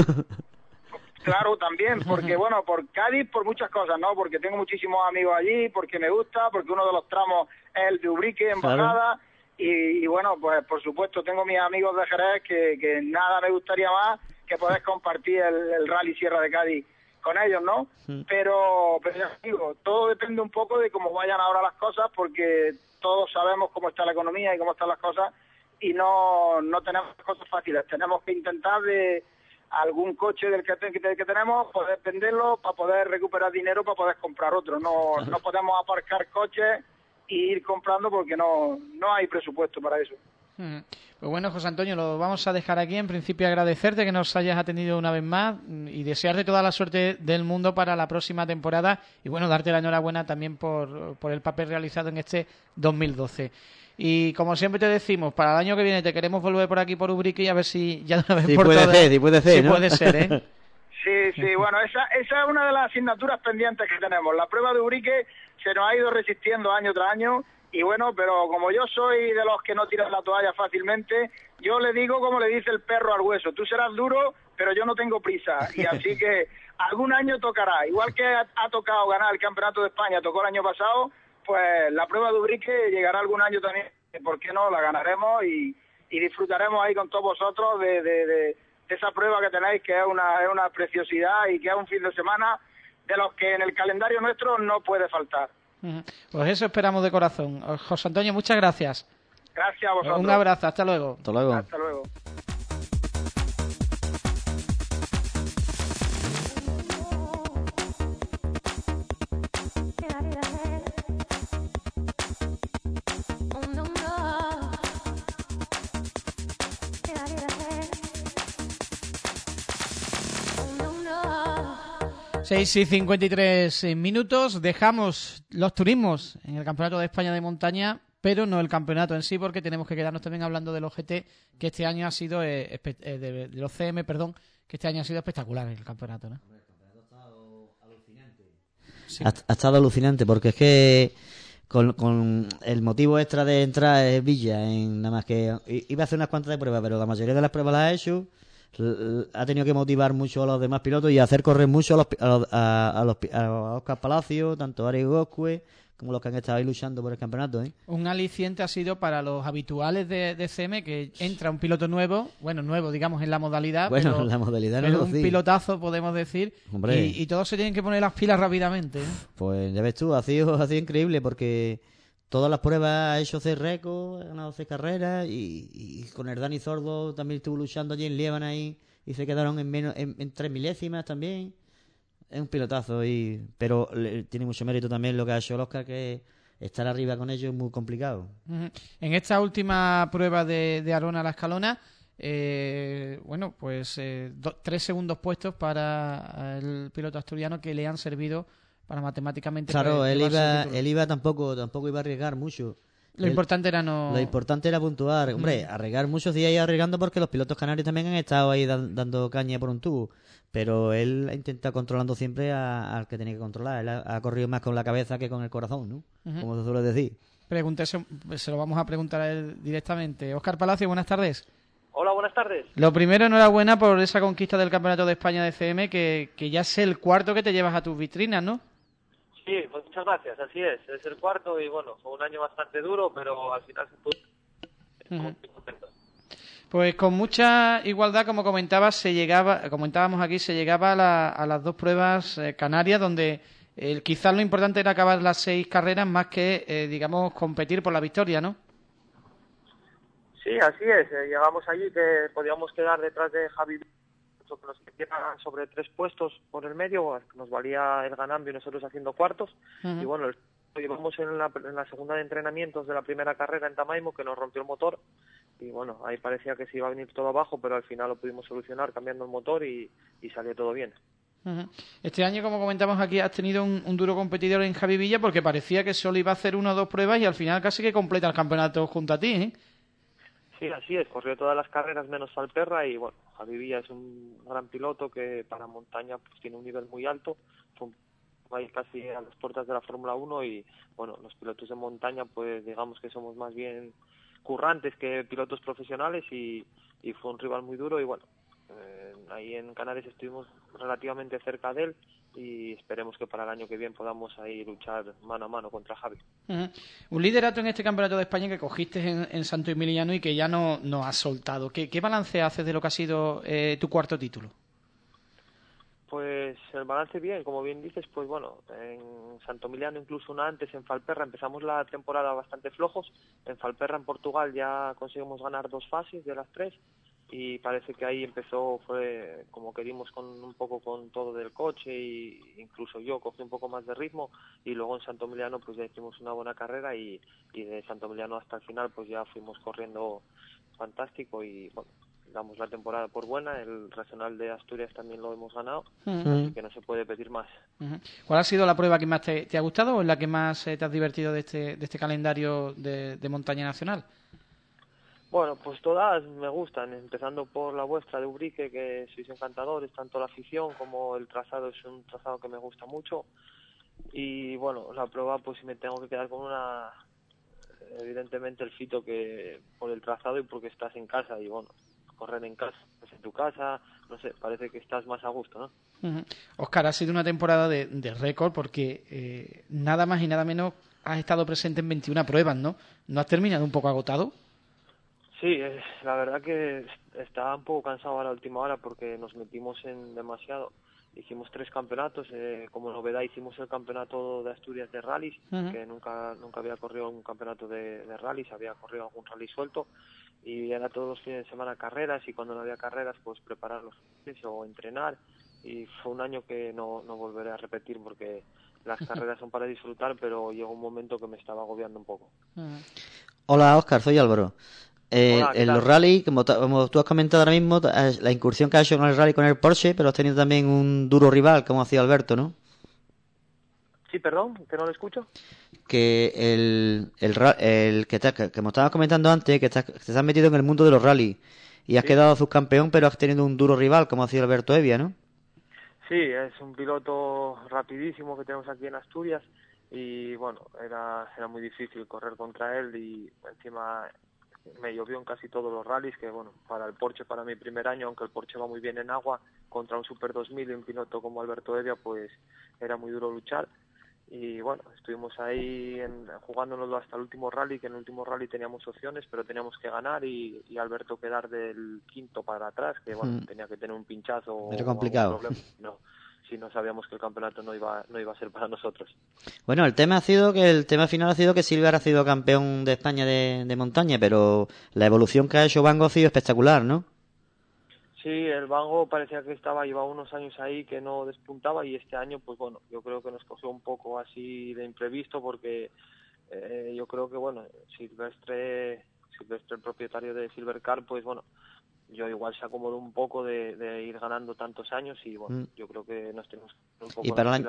Claro, también, porque bueno, por Cádiz, por muchas cosas, ¿no? Porque tengo muchísimos amigos allí, porque me gusta, porque uno de los tramos es el de Ubrique, en Bajada, y bueno, pues por supuesto tengo mis amigos de Jerez que nada me gustaría más que poder compartir el Rally Sierra de Cádiz con ellos, ¿no? Pero ya digo, todo depende un poco de cómo vayan ahora las cosas, porque todos sabemos cómo está la economía y cómo están las cosas, y no tenemos cosas fáciles. Tenemos que intentar de algún coche del que tenemos, poder venderlo para poder recuperar dinero para poder comprar otro. No podemos aparcar coches y ir comprando porque no hay presupuesto para eso. Pues bueno, José Antonio, lo vamos a dejar aquí. En principio agradecerte que nos hayas atendido una vez más y desearte toda la suerte del mundo para la próxima temporada y bueno, darte la enhorabuena también por el papel realizado en este 2012. Y como siempre te decimos, para el año que viene te queremos volver por aquí por Ubrique y a ver si ya de una vez por todas... Sí puede ser, ¿no? Puede ser, ¿eh? Sí, bueno, esa es una de las asignaturas pendientes que tenemos. La prueba de Ubrique se nos ha ido resistiendo año tras año y bueno, pero como yo soy de los que no tiran la toalla fácilmente, yo le digo como le dice el perro al hueso, tú serás duro, pero yo no tengo prisa. Y así que algún año tocará. Igual que ha tocado ganar el Campeonato de España, tocó el año pasado, pues la prueba de Ubrique llegará algún año también, ¿por qué no? La ganaremos y disfrutaremos ahí con todos vosotros de esa prueba que tenéis, que es una preciosidad y que es un fin de semana de los que en el calendario nuestro no puede faltar. Pues eso esperamos de corazón. José Antonio, muchas gracias. Gracias a vosotros. Un abrazo, hasta luego. Hasta luego. Hasta luego. Seis y 53 minutos. Dejamos los turismos en el Campeonato de España de Montaña, pero no el campeonato en sí, porque tenemos que quedarnos también hablando de los GT, que este año ha sido de los CM, perdón, que este año ha sido espectacular en el campeonato, ¿no? El campeonato ha estado alucinante. Sí. Ha estado alucinante, porque es que con el motivo extra de entrar es Villa, en nada más que iba a hacer unas cuantas de pruebas, pero la mayoría de las pruebas las ha hecho. Ha tenido que motivar mucho a los demás pilotos y hacer correr mucho a Óscar Palacio, tanto a Ari Goscue como los que han estado ahí luchando por el campeonato, ¿eh? Un aliciente ha sido para los habituales de CM, que entra un piloto nuevo, digamos, en la modalidad. Bueno, pero, en la modalidad pero no, un sí. pilotazo, podemos decir. Hombre. Y todos se tienen que poner las pilas rápidamente, ¿eh? Pues ya ves tú, ha sido increíble, porque todas las pruebas ha hecho 6 récords, ha ganado 6 carreras, y con el Dani Sordo también estuvo luchando allí en Líbana ahí, y se quedaron en 3 milésimas también. Es un pilotazo, pero tiene mucho mérito también lo que ha hecho el Óscar, que estar arriba con ellos es muy complicado. Uh-huh. En esta última prueba de Arona a la Escalona, 3 segundos puestos para el piloto asturiano, que le han servido para matemáticamente... Claro, él iba tampoco iba a arriesgar mucho. Lo importante era puntuar. Hombre, arriesgar muchos días y arriesgando, porque los pilotos canarios también han estado ahí dando caña por un tubo. Pero él ha intentado controlando siempre al que tenía que controlar. Él ha corrido más con la cabeza que con el corazón, ¿no? Uh-huh. Como se suele decir. Se lo vamos a preguntar a él directamente. Óscar Palacio, buenas tardes. Hola, buenas tardes. Lo primero, enhorabuena por esa conquista del Campeonato de España de CM, que ya es el 4º que te llevas a tus vitrinas, ¿no? Sí, pues muchas gracias, así es el 4º y bueno, fue un año bastante duro, pero al final se pudo. Uh-huh. Pues con mucha igualdad, como comentábamos aquí, se llegaba a las 2 pruebas canarias, donde quizás lo importante era acabar las 6 carreras más que, competir por la victoria, ¿no? Sí, así es. Llegamos allí que podíamos quedar detrás de Javi, que nos metiera sobre 3 puestos por el medio, nos valía el ganando y nosotros haciendo cuartos. Uh-huh. Y bueno, llevamos en la segunda de entrenamientos de la primera carrera en Tamaimo, que nos rompió el motor. Y bueno, ahí parecía que se iba a venir todo abajo, pero al final lo pudimos solucionar cambiando el motor y salió todo bien. Uh-huh. Este año, como comentamos aquí, has tenido un duro competidor en Javi Villa, porque parecía que solo iba a hacer 1 o 2 pruebas y al final casi que completa el campeonato junto a ti, ¿eh? Sí, así es, corrió todas las carreras menos Falperra y bueno, Javi Villa es un gran piloto que para montaña pues tiene un nivel muy alto, va casi a las puertas de la Fórmula 1 y bueno, los pilotos de montaña pues digamos que somos más bien currantes que pilotos profesionales y fue un rival muy duro y bueno, ahí en Canarias estuvimos relativamente cerca de él y esperemos que para el año que viene podamos ahí luchar mano a mano contra Javi. Uh-huh. Un liderato en este Campeonato de España que cogiste en Santo Emiliano y que ya no has soltado. ¿Qué balance haces de lo que ha sido tu 4º título? Pues el balance bien, como bien dices, pues bueno, en Santo Emiliano incluso una antes, en Falperra empezamos la temporada bastante flojos, en Falperra en Portugal ya conseguimos ganar 2 fases de las 3 y parece que ahí fue como que dimos un poco con todo del coche y incluso yo cogí un poco más de ritmo y luego en Santo Emiliano pues ya hicimos una buena carrera y de Santo Emiliano hasta el final pues ya fuimos corriendo fantástico y bueno, damos la temporada por buena, el regional de Asturias también lo hemos ganado, así que no se puede pedir más. Uh-huh. ¿Cuál ha sido la prueba que más te ha gustado o en la que más te has divertido de este calendario de montaña nacional? Bueno, pues todas me gustan, empezando por la vuestra de Ubrique, que sois encantadores, tanto la afición como el trazado es un trazado que me gusta mucho. Y bueno, la prueba, pues si me tengo que quedar con una, evidentemente el Fito, que por el trazado y porque estás en casa, y bueno, correr en casa, pues en tu casa, no sé, parece que estás más a gusto, ¿no? Uh-huh. Óscar, ha sido una temporada de récord porque nada más y nada menos has estado presente en 21 pruebas, ¿no? ¿No has terminado un poco agotado? Sí, la verdad que estaba un poco cansado a la última hora porque nos metimos en demasiado. Hicimos 3 campeonatos, como novedad hicimos el campeonato de Asturias de rallies, uh-huh, que nunca había corrido un campeonato de rallies, había corrido algún rally suelto y era todos los fines de semana carreras y cuando no había carreras pues preparar los fines o entrenar y fue un año que no volveré a repetir porque las carreras son para disfrutar, pero llegó un momento que me estaba agobiando un poco. Uh-huh. Hola Óscar, soy Álvaro. Hola, en los rally, como tú has comentado ahora mismo, la incursión que has hecho en el rally con el Porsche, pero has tenido también un duro rival, como hacía Alberto, ¿no? Sí, perdón, que no lo escucho. Que el que como estabas comentando antes, que te has metido en el mundo de los rally y has quedado subcampeón, pero has tenido un duro rival, como hacía Alberto Evia, ¿no? Sí, es un piloto rapidísimo que tenemos aquí en Asturias y bueno, era muy difícil correr contra él y encima me llovió en casi todos los rallies, que bueno, para el Porsche, para mi primer año, aunque el Porsche va muy bien en agua, contra un Super 2000 y un piloto como Alberto Evia, pues era muy duro luchar. Y bueno, estuvimos ahí jugándonoslo hasta el último rally, que en el último rally teníamos opciones, pero teníamos que ganar y Alberto quedar del quinto para atrás, que bueno, tenía que tener un pinchazo. Era complicado. O algún problema. No, si no sabíamos que el campeonato no iba a ser para nosotros. Bueno, el tema final ha sido que Silver ha sido campeón de España de montaña, pero la evolución que ha hecho Vango ha sido espectacular, ¿no? Sí, el Vango parecía que llevaba unos años ahí que no despuntaba y este año, pues bueno, yo creo que nos cogió un poco así de imprevisto porque yo creo que, bueno, Silvestre, el propietario de Silvercar, pues bueno, yo igual se acomodó un poco de ir ganando tantos años y bueno, yo creo que nos tenemos un poco ¿Y para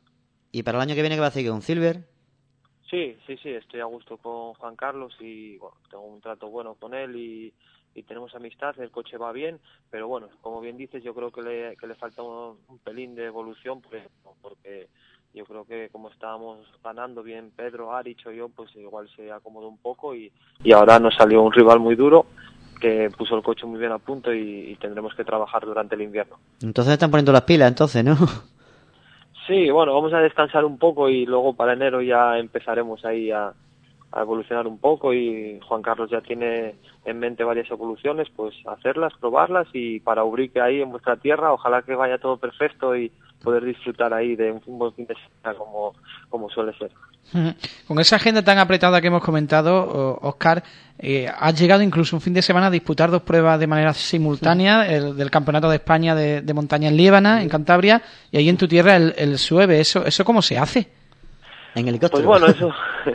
el año que viene qué va a hacer con Silver? Sí, estoy a gusto con Juan Carlos y bueno, tengo un trato bueno con él y tenemos amistad, el coche va bien, pero bueno, como bien dices, yo creo que le falta un pelín de evolución, porque yo creo que como estábamos ganando bien Pedro, Arich o yo, pues igual se acomodó un poco y ahora nos salió un rival muy duro que puso el coche muy bien a punto y tendremos que trabajar durante el invierno. Entonces están poniendo las pilas, entonces, ¿no? Sí, bueno, vamos a descansar un poco y luego para enero ya empezaremos ahí a evolucionar un poco y Juan Carlos ya tiene en mente varias evoluciones, pues hacerlas, probarlas y para Ubrique ahí en vuestra tierra, ojalá que vaya todo perfecto y poder disfrutar ahí de un buen fin de semana como suele ser. Con esa agenda tan apretada que hemos comentado, Óscar, has llegado incluso un fin de semana a disputar 2 pruebas de manera simultánea, el del Campeonato de España de montaña en Liébana, en Cantabria, y ahí en tu tierra el Sueve. ¿Eso cómo se hace? En helicóptero. Pues bueno, eso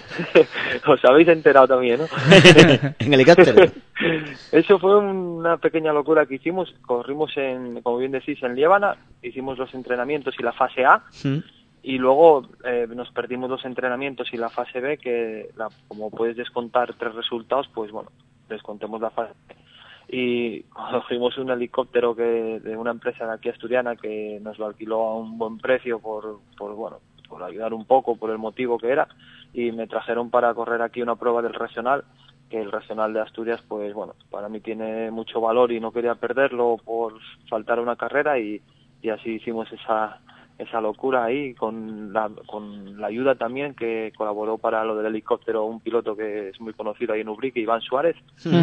os habéis enterado también, ¿no? En helicóptero. Eso fue una pequeña locura que hicimos. Corrimos como bien decís, en Liébana, hicimos los entrenamientos y la fase A, y luego nos perdimos 2 entrenamientos y la fase B, que como puedes descontar 3 resultados, pues bueno, descontemos la fase B. Y cogimos un helicóptero de una empresa de aquí asturiana que nos lo alquiló a un buen precio por ayudar un poco, por el motivo que era, y me trajeron para correr aquí una prueba del regional, que el regional de Asturias, pues bueno, para mí tiene mucho valor y no quería perderlo por faltar una carrera y así hicimos esa locura ahí con la ayuda también que colaboró para lo del helicóptero un piloto que es muy conocido ahí en Ubrique, Iván Suárez.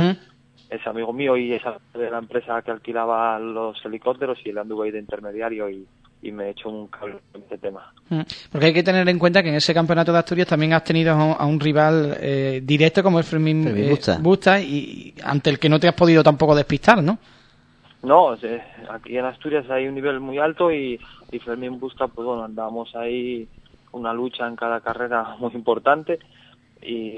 Es amigo mío y es de la empresa que alquilaba los helicópteros y él anduvo ahí de intermediario y me he hecho un cable en este tema. Porque hay que tener en cuenta que en ese campeonato de Asturias también has tenido a un rival directo como es Fermín Busta y ante el que no te has podido tampoco despistar, ¿no? No, aquí en Asturias hay un nivel muy alto y Fermín Busta, pues bueno, andamos ahí una lucha en cada carrera muy importante y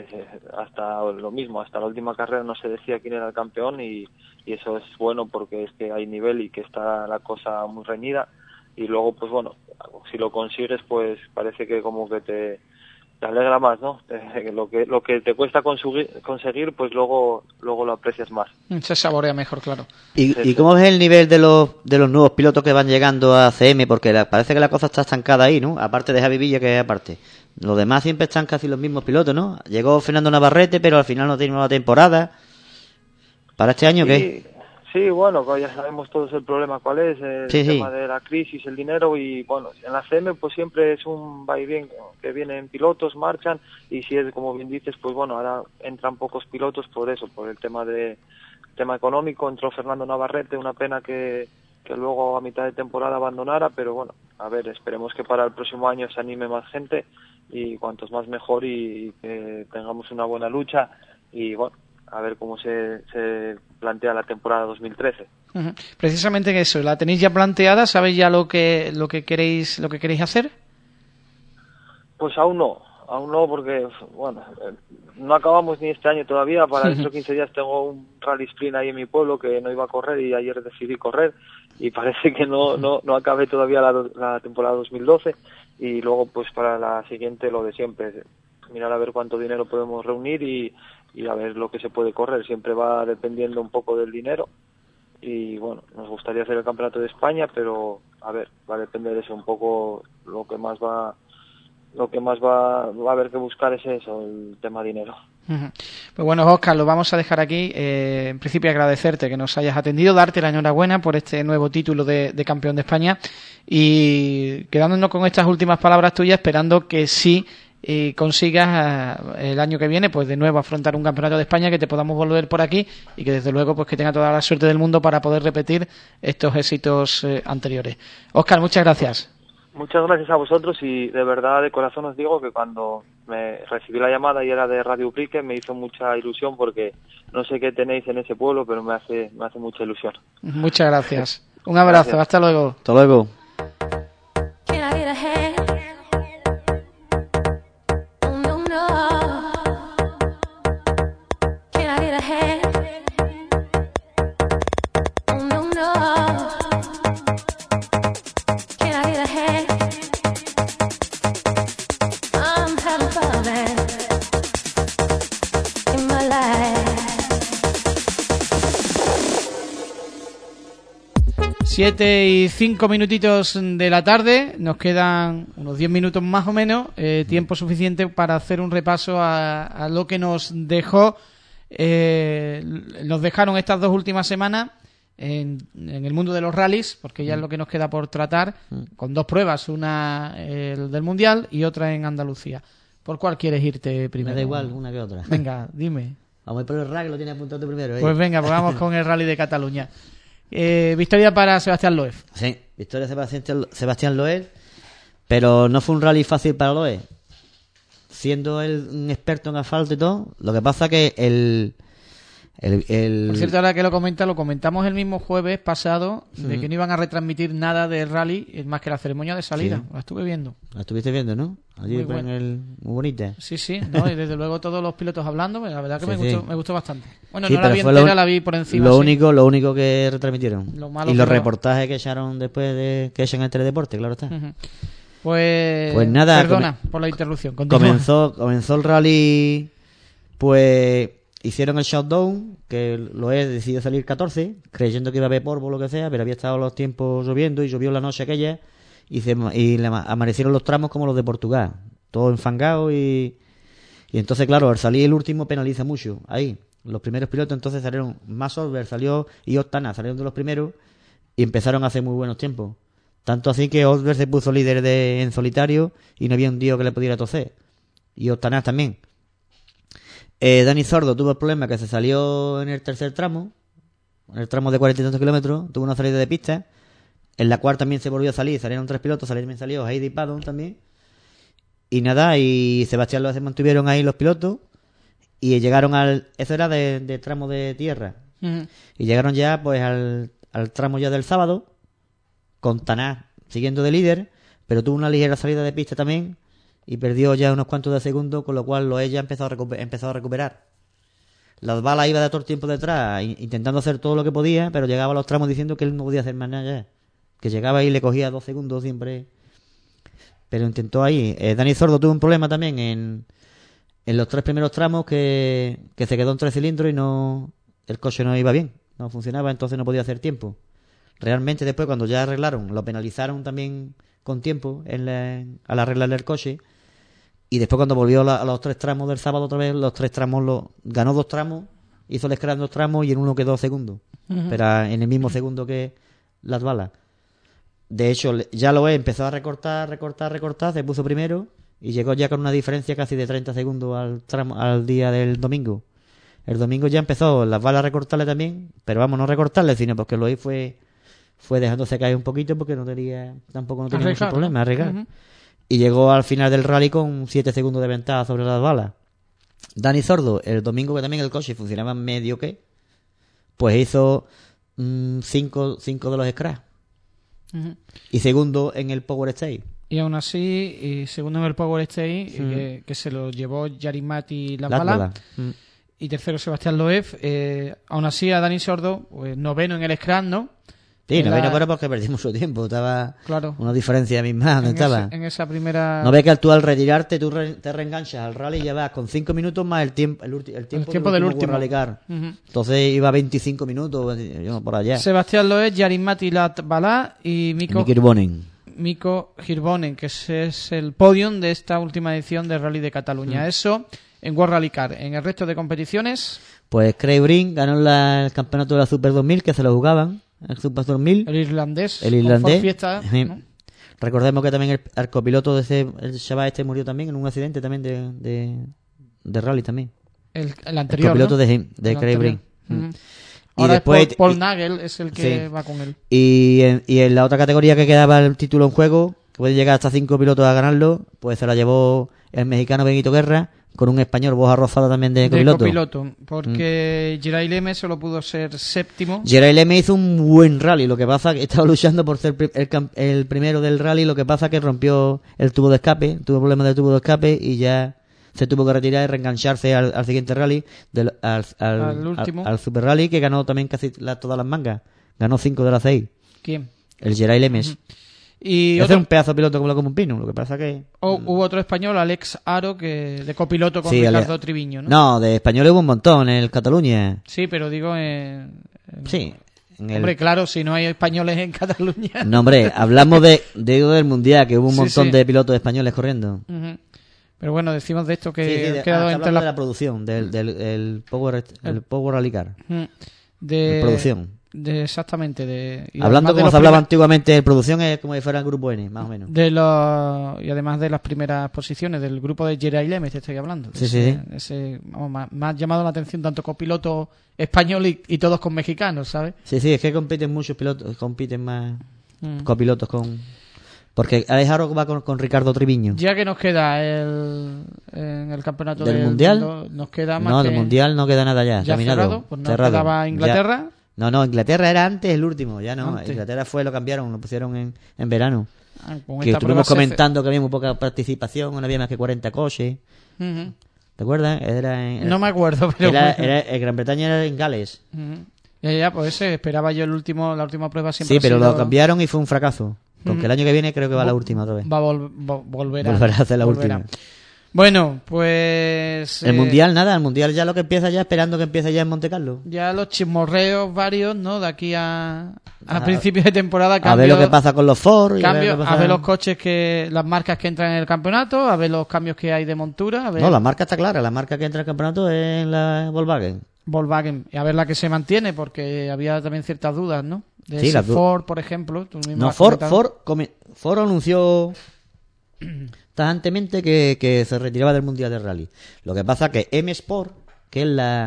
hasta lo mismo, hasta la última carrera no se decía quién era el campeón y eso es bueno porque es que hay nivel y que está la cosa muy reñida y luego pues bueno, si lo consigues pues parece que como que te alegra más, ¿no? Lo que te cuesta conseguir pues luego lo aprecias más. Se saborea mejor, claro. ¿Y cómo es el nivel de los nuevos pilotos que van llegando a CM? Porque parece que la cosa está estancada ahí, ¿no? Aparte de Javi Villa, que es aparte. Los demás siempre están casi los mismos pilotos, ¿no? Llegó Fernando Navarrete, pero al final no tiene una temporada. ¿Para este año qué? Sí, bueno, pues ya sabemos todos el problema cuál es, el tema de la crisis, el dinero y bueno, en la CM pues siempre es un va y bien, que vienen pilotos, marchan y si es como bien dices, pues bueno, ahora entran pocos pilotos por eso, por el tema económico, entró Fernando Navarrete, una pena que luego a mitad de temporada abandonara, pero bueno, a ver, esperemos que para el próximo año se anime más gente y cuantos más mejor y que tengamos una buena lucha y bueno, a ver cómo se plantea la temporada 2013. Precisamente eso, ¿la tenéis ya planteada? ¿Sabéis ya lo que queréis hacer? Pues aún no porque bueno, no acabamos ni este año todavía, para dentro de 15 días tengo un rally sprint ahí en mi pueblo que no iba a correr y ayer decidí correr y parece que no acabé todavía la temporada 2012 y luego pues para la siguiente lo de siempre, mirar a ver cuánto dinero podemos reunir y a ver lo que se puede correr, siempre va dependiendo un poco del dinero y bueno, nos gustaría hacer el campeonato de España, pero a ver, va a depender de eso un poco. Lo que más va a haber que buscar es eso, el tema dinero. Pues bueno, Óscar, lo vamos a dejar aquí. En principio agradecerte que nos hayas atendido, darte la enhorabuena por este nuevo título de campeón de España y quedándonos con estas últimas palabras tuyas, esperando que sí consigas el año que viene pues de nuevo afrontar un campeonato de España, que te podamos volver por aquí y que desde luego pues que tenga toda la suerte del mundo para poder repetir estos éxitos anteriores. Óscar, muchas gracias. Muchas gracias a vosotros y de verdad de corazón os digo que cuando me recibí la llamada y era de Radio Ubrique me hizo mucha ilusión porque no sé qué tenéis en ese pueblo, pero me hace mucha ilusión. Muchas gracias. Un abrazo, gracias. Hasta luego. Hasta luego. Siete y 5 minutitos de la tarde, nos quedan unos 10 minutos más o menos, tiempo suficiente para hacer un repaso a lo que nos dejaron estas 2 últimas semanas en el mundo de los rallies, porque ya es lo que nos queda por tratar, con 2 pruebas, una el del Mundial y otra en Andalucía. ¿Por cuál quieres irte primero? Me da igual, una que otra. Venga, dime. Vamos a ir por el rally, lo tienes apuntado primero. Pues venga, pues vamos con el Rally de Cataluña. Victoria para Sebastián Loeb. Sí, victoria Sebastián Loeb, pero no fue un rally fácil para Loeb, siendo él un experto en asfalto y todo. Lo que pasa que Por cierto, ahora que lo comentamos el mismo jueves pasado, de que no iban a retransmitir nada del rally más que la ceremonia de salida. Sí. La estuve viendo. La estuviste viendo, ¿no? Allí muy, bueno. Muy bonita. Sí, no, y desde luego todos los pilotos hablando, la verdad que sí, me gustó bastante. Bueno, sí, no la vi entera, la vi por encima. Lo único que retransmitieron. Y los reportajes que echaron después que echan el teledeporte, claro está. Pues nada, perdona por la interrupción. Comenzó el rally, pues hicieron el shutdown, que Loeb decidió salir 14, creyendo que iba a haber polvo o lo que sea, pero había estado los tiempos lloviendo y llovió la noche aquella y le amanecieron los tramos como los de Portugal, todo enfangado y entonces claro, al salir el último penaliza mucho. Ahí, los primeros pilotos entonces salieron, Max Osberg salió y Ostana salieron de los primeros y empezaron a hacer muy buenos tiempos. Tanto así que Osberg se puso líder en solitario y no había un tío que le pudiera toser. Y Ostana también. Dani Sordo tuvo el problema que se salió en el tercer tramo, en el tramo de 40 y tantos kilómetros, tuvo una salida de pista. En la cual también se volvió a salir, salieron 3 pilotos, también salió Heidi Paddon también. Y nada, y Sebastián Loeb se mantuvieron ahí los pilotos y llegaron eso era de tramo de tierra. Y llegaron ya pues al tramo ya del sábado, con Taná siguiendo de líder, pero tuvo una ligera salida de pista también y perdió ya unos cuantos de segundos, con lo cual Loeb ya empezó a recuperar. Las balas iba de todo el tiempo detrás, intentando hacer todo lo que podía, pero llegaba a los tramos diciendo que él no podía hacer más nada ya. Que llegaba y le cogía 2 segundos siempre. Pero intentó ahí. Dani Sordo tuvo un problema también en los 3 primeros tramos, que se quedó en 3 cilindros y el coche no iba bien, no funcionaba, entonces no podía hacer tiempo. Realmente después, cuando ya arreglaron, lo penalizaron también con tiempo al arreglarle el coche. Y después cuando volvió a los 3 tramos del sábado otra vez, los 3 tramos ganó 2 tramos, hizo el scratch en 2 tramos y en uno quedó segundo. Pero en el mismo segundo que las balas. De hecho, ya Loeb empezó a recortar, se puso primero y llegó ya con una diferencia casi de 30 segundos al día del domingo. El domingo ya empezó las balas a recortarle también, pero vamos, no recortarle, sino porque Loeb fue dejándose caer un poquito porque tampoco tenía mucho problema, arriesgar. Y llegó al final del rally con 7 segundos de ventaja sobre las balas. Dani Sordo, el domingo que también el coche funcionaba medio pues hizo 5 de los scratch. Y segundo en el Power Stage. Y aún así, segundo en el Power Stage, que se lo llevó Yarimati Latvala. Y tercero Sebastián Loeb. Aún así, a Dani Sordo, pues, noveno en el scratch, ¿no? Sí, noveno fuera porque perdí mucho tiempo. Estaba claro. Una diferencia misma donde estaba. En esa primera... No ves que tú al retirarte tú te reenganchas al rally y ya vas con 5 minutos más el tiempo del último Rally Car. Entonces iba 25 minutos por allá. Sebastián Loeb, Yarin Matilat Balá y Mikko Hirvonen, que ese es el podium de esta última edición del Rally de Cataluña. Eso en World Rally Car. En el resto de competiciones... Pues Craig Breen ganó el campeonato de la Super 2000, que se lo jugaban. El Super 2000. El irlandés. Fiesta, ¿no? Recordemos que también el copiloto de el chaval murió también en un accidente también de rally también. El anterior, el copiloto, ¿no? de Craig Breen. Ahora después Paul Nagel es el que va con él. Y en la otra categoría que quedaba el título en juego, que puede llegar hasta 5 pilotos a ganarlo, pues se la llevó el mexicano Benito Guerra, con un español Boja Rosado también de copiloto. Porque Geray Leme solo pudo ser séptimo. Geray Leme hizo un buen rally, lo que pasa que estaba luchando por ser el primero del rally, lo que pasa que rompió el tubo de escape, tuvo problemas del tubo de escape y ya se tuvo que retirar y reengancharse al siguiente rally, al Super Rally, que ganó también casi todas las mangas. Ganó 5 de las 6. ¿Quién? El Geray Leme. Y es un pedazo de piloto como un pino, lo que pasa que... Hubo otro español, Alex Aro, que de copiloto con Ricardo Triviño, ¿no? No, de español hubo un montón en el Cataluña. Sí, pero digo sí. Hombre, claro, si no hay españoles en Cataluña... No, hombre, hablamos del Mundial, que hubo un montón de pilotos españoles corriendo. Pero bueno, decimos de esto que ha quedado entre de la producción, del Power Rally Car. De producción. Exactamente. Hablando como se hablaba antiguamente, de producción es como si fuera el grupo N, más o menos. Y además de las primeras posiciones del grupo de Geray Leme, te estoy hablando. Me ha llamado la atención tanto copiloto español y todos con mexicanos, ¿sabes? Sí, es que compiten muchos pilotos, compiten más copilotos con... Porque Alex Aro va con Ricardo Triviño. Ya que nos queda en el campeonato del Mundial, mundo, nos queda más no, del Mundial no queda nada ya cerrado, pues no quedaba Inglaterra. No, Inglaterra era antes el último, ya no. Inglaterra lo cambiaron, lo pusieron en verano. Que estuvimos comentando que había muy poca participación, no había más que 40 coches. ¿Te acuerdas? No me acuerdo, pero... Gran Bretaña era en Gales. Ya, pues esperaba yo la última prueba siempre. Sí, pero lo cambiaron y fue un fracaso. Porque el año que viene creo que va la última otra vez. Va a volver a hacer la última. Bueno, pues... El Mundial ya lo que empieza ya, esperando que empiece ya en Monte Carlo. Ya los chismorreos varios, ¿no? De aquí a principios de temporada. A ver lo que pasa con los Ford. A ver los coches, las marcas que entran en el campeonato, a ver los cambios que hay de montura. No, la marca está clara, la marca que entra en el campeonato es la Volkswagen. Y a ver la que se mantiene, porque había también ciertas dudas, ¿no? Sí, Ford, por ejemplo. Ford anunció tajantemente que se retiraba del Mundial de Rally. Lo que pasa que M Sport, que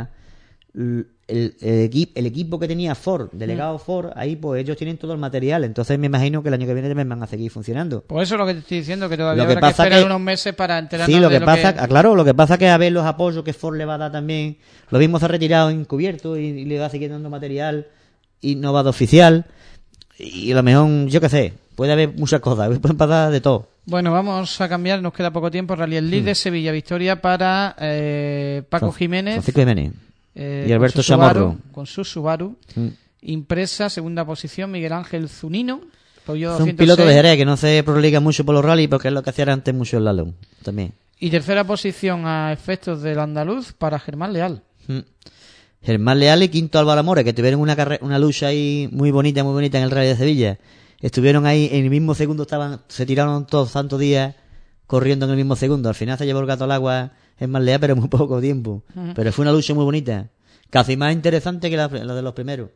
es el equipo que tenía Ford, delegado Ford, ahí pues ellos tienen todo el material. Entonces me imagino que el año que viene también van a seguir funcionando. Pues eso es lo que te estoy diciendo, que todavía habrá que esperar unos meses para enterarnos de lo que pasa es que a ver los apoyos que Ford le va a dar también. Lo mismo se ha retirado encubierto y le va a seguir dando material y no va de oficial. Y a lo mejor, yo qué sé, puede haber muchas cosas, pueden pasar de todo. Bueno, vamos a cambiar, nos queda poco tiempo. Rally El Lead de Sevilla, victoria para Paco Jiménez. Francisco Jiménez. Y Alberto Chamorro. Con su Subaru. Impresa, segunda posición, Miguel Ángel Zunino. Es un piloto de Jerez que no se proliga mucho por los rallies porque es lo que hacía antes mucho el Lalón también. Y tercera posición a efectos del andaluz para Germán Leal. Germán Leal y quinto Álvaro Amores, que tuvieron una lucha ahí muy bonita en el Rally de Sevilla. Estuvieron ahí en el mismo segundo, se tiraron todos tantos días corriendo en el mismo segundo. Al final se llevó el gato al agua Germán Leal, pero muy poco tiempo. Pero fue una lucha muy bonita, casi más interesante que la de los primeros.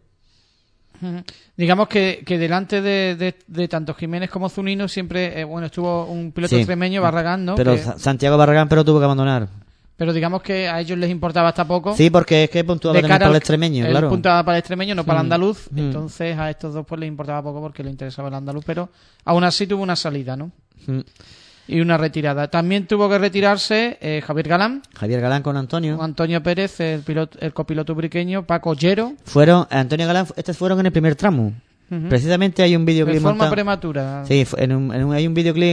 Digamos que delante de tanto Jiménez como Zunino siempre estuvo un piloto extremeño, Barragán, ¿no? Pero Santiago Barragán tuvo que abandonar. Pero digamos que a ellos les importaba hasta poco. Sí, porque es que puntuaba también para el extremeño, claro. Puntuaba para el extremeño, no para el andaluz. Entonces a estos dos pues les importaba poco porque les interesaba el andaluz. Pero aún así tuvo una salida, ¿no? Y una retirada. También tuvo que retirarse Javier Galán. Javier Galán con Antonio. Con Antonio Pérez, el copiloto ubriqueño, Paco Llero. Antonio Galán, fueron en el primer tramo. Precisamente hay un videoclip de forma prematura. Sí, hay un videoclip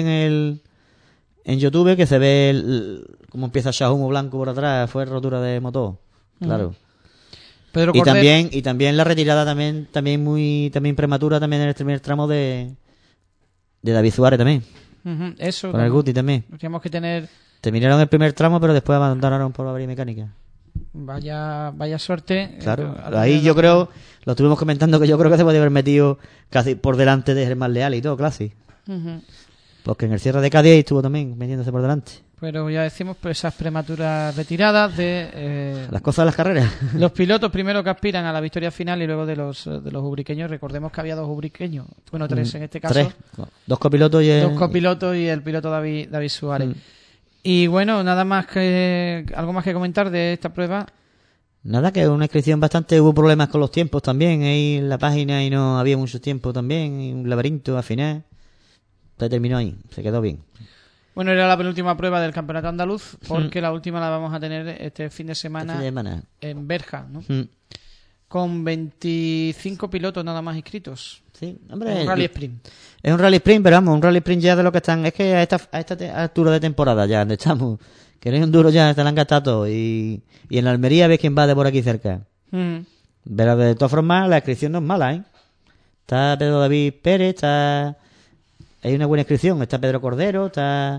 en YouTube que se ve cómo empieza ya humo blanco por atrás, fue rotura de motor. Claro. Pedro y Cordero. también la retirada también prematura también en el primer tramo de David Suárez también. Eso. Con el Guti también. Tenemos que tener... Terminaron el primer tramo, pero después abandonaron por avería mecánica. Vaya suerte. Claro, ahí yo creo, lo estuvimos comentando, que yo creo que se podía haber metido casi por delante de Germán Leal y todo, casi. Porque en el cierre de K10 estuvo también metiéndose por delante. Pero ya decimos, pues esas prematuras retiradas de... las cosas de las carreras. Los pilotos primero que aspiran a la victoria final y luego de los ubriqueños. Recordemos que había 2 ubriqueños, bueno, 3 en este caso. 3, 2 copilotos y el piloto David Suárez. Y bueno, algo más que comentar de esta prueba. Nada, que una inscripción bastante, hubo problemas con los tiempos también, ahí en la página y no había mucho tiempo también, y un laberinto al final. Se terminó ahí, se quedó bien. Bueno, era la penúltima prueba del campeonato andaluz, porque la última la vamos a tener este fin de semana en Berja, ¿no? Con 25 pilotos nada más inscritos. Sí, hombre, un rally sprint. Es un rally sprint, pero vamos, un rally sprint ya de lo que están. Es que a esta altura de temporada ya, donde estamos, que no es un duro ya, se la han gastado todo. Y en la Almería ves quién va de por aquí cerca. Pero de todas formas, la inscripción no es mala, ¿eh? Está Pedro David Pérez, hay una buena inscripción. Está Pedro Cordero, está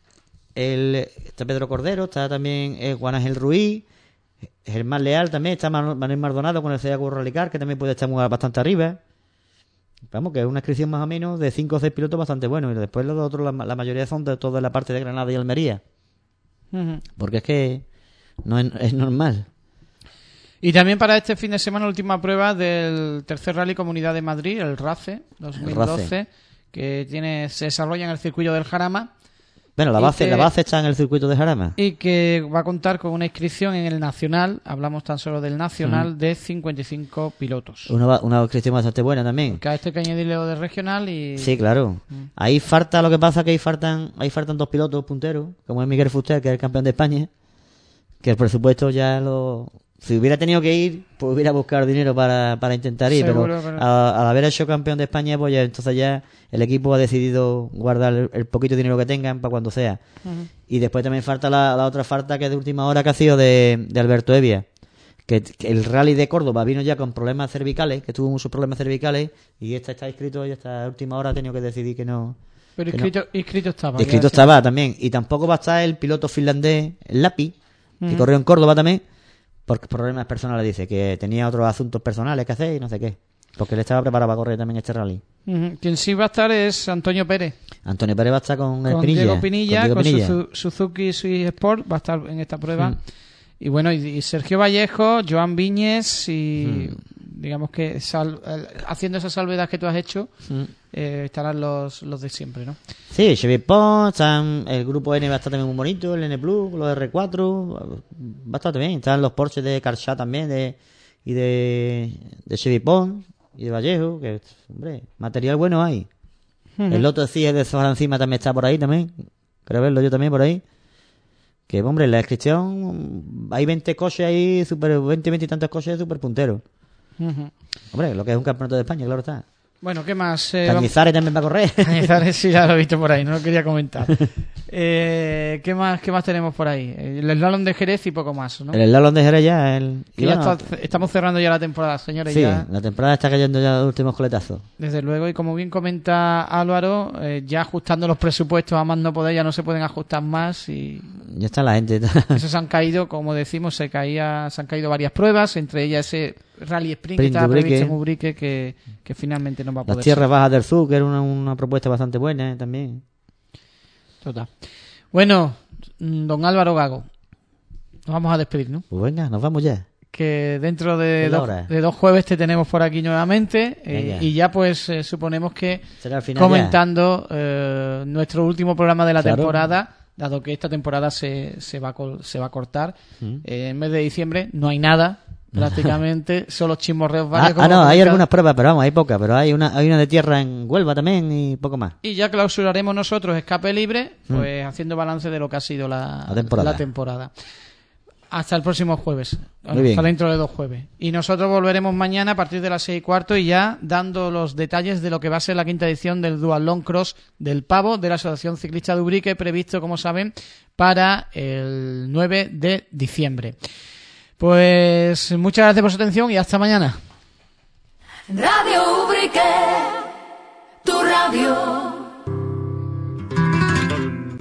Pedro Cordero, está también Juan Ángel Ruiz, Germán Leal también, está Manuel Maldonado con el CEACU Rallycar, que también puede estar bastante arriba. Vamos, que es una inscripción más o menos de 5 o 6 pilotos bastante buenos. Y después los otros, la mayoría son de toda la parte de Granada y Almería. Porque es que no es normal. Y también para este fin de semana, última prueba del tercer Rally Comunidad de Madrid, el RACE 2012, que se desarrolla en el circuito del Jarama. Bueno, la base está en el circuito de Jarama. Y que va a contar con una inscripción en el Nacional, hablamos tan solo del Nacional, de 55 pilotos. Una inscripción bastante buena también. Porque a este hay que añadirle lo de regional y... Sí, claro. Ahí falta, lo que pasa es que ahí faltan 2 pilotos punteros, como es Miguel Fuster, que es el campeón de España, que el presupuesto ya si hubiera tenido que ir, pues hubiera buscado dinero para intentar ir. Seguro, pero al haber hecho campeón de España, pues ya entonces ya el equipo ha decidido guardar el poquito dinero que tengan para cuando sea. Y después también falta la otra falta, que es de última hora, que ha sido de Alberto Evia, que el rally de Córdoba vino ya con problemas cervicales, que tuvo muchos problemas cervicales, y está inscrito, y hasta última hora ha tenido que decidir que no. Pero inscrito estaba. Inscrito estaba también. Y tampoco va a estar el piloto finlandés, el Lapi, que corrió en Córdoba también, por problemas personales. Dice que tenía otros asuntos personales que hacer y no sé qué, porque él estaba preparado para correr también este rally. Quien sí va a estar es Antonio Pérez. Antonio Pérez va a estar con Diego Pinilla, con su Suzuki Swift Sport, va a estar en esta prueba. Y bueno, y Sergio Vallejo, Joan Viñes y digamos que haciendo esa salvedad que tú has hecho, estarán los de siempre, ¿no? Sí, Chevy Pons, el grupo N va a estar también muy bonito, el N Plus, los R4, va a estar también. Están los Porsche de Carchat también, y de Chevy Pons y de Vallejo, que, hombre, material bueno hay. El Loto de Zahara encima también está por ahí también, creo verlo yo también por ahí. Que, hombre, en la inscripción hay 20 coches ahí, 20 y tantos coches súper punteros. Hombre, lo que es un campeonato de España, claro está. Bueno, ¿qué más? Cañizares también va a correr. Cañizares sí, ya lo he visto por ahí, no lo quería comentar. ¿Qué más tenemos por ahí? El slalom de Jerez y poco más, ¿no? El slalom de Jerez ya. Estamos cerrando ya la temporada, señores. Sí, ya. La temporada está cayendo ya los últimos coletazos. Desde luego, y como bien comenta Álvaro, ya ajustando los presupuestos a más no poder, ya no se pueden ajustar más y... Ya está la gente. Eso se han caído, como decimos, se han caído varias pruebas, entre ellas ese Rally Sprint que estaba previsto en Ubrique, que finalmente no va a poder. Las tierras bajas del sur, que era una propuesta bastante buena también. Total. Bueno, don Álvaro Gago, nos vamos a despedir, ¿no? Pues venga, nos vamos ya. Que dentro de 2 jueves te tenemos por aquí nuevamente, y ya pues suponemos que será al final comentando nuestro último programa de la temporada, dado que esta temporada se va a cortar. En el mes de diciembre no hay nada prácticamente, solo chismorreos varios. No, hay algunas pruebas, pero vamos, hay pocas, pero hay una de tierra en Huelva también y poco más. Y ya clausuraremos nosotros Escape Libre, pues haciendo balance de lo que ha sido la temporada. Hasta el próximo jueves, hasta dentro de 2 jueves. Y nosotros volveremos mañana a partir de las 6:15 y ya dando los detalles de lo que va a ser la 5ª edición del Dual Long Cross del Pavo de la Asociación Ciclista de Ubrique, previsto, como saben, para el 9 de diciembre. Pues muchas gracias por su atención y hasta mañana. Radio Ubrique, tu radio.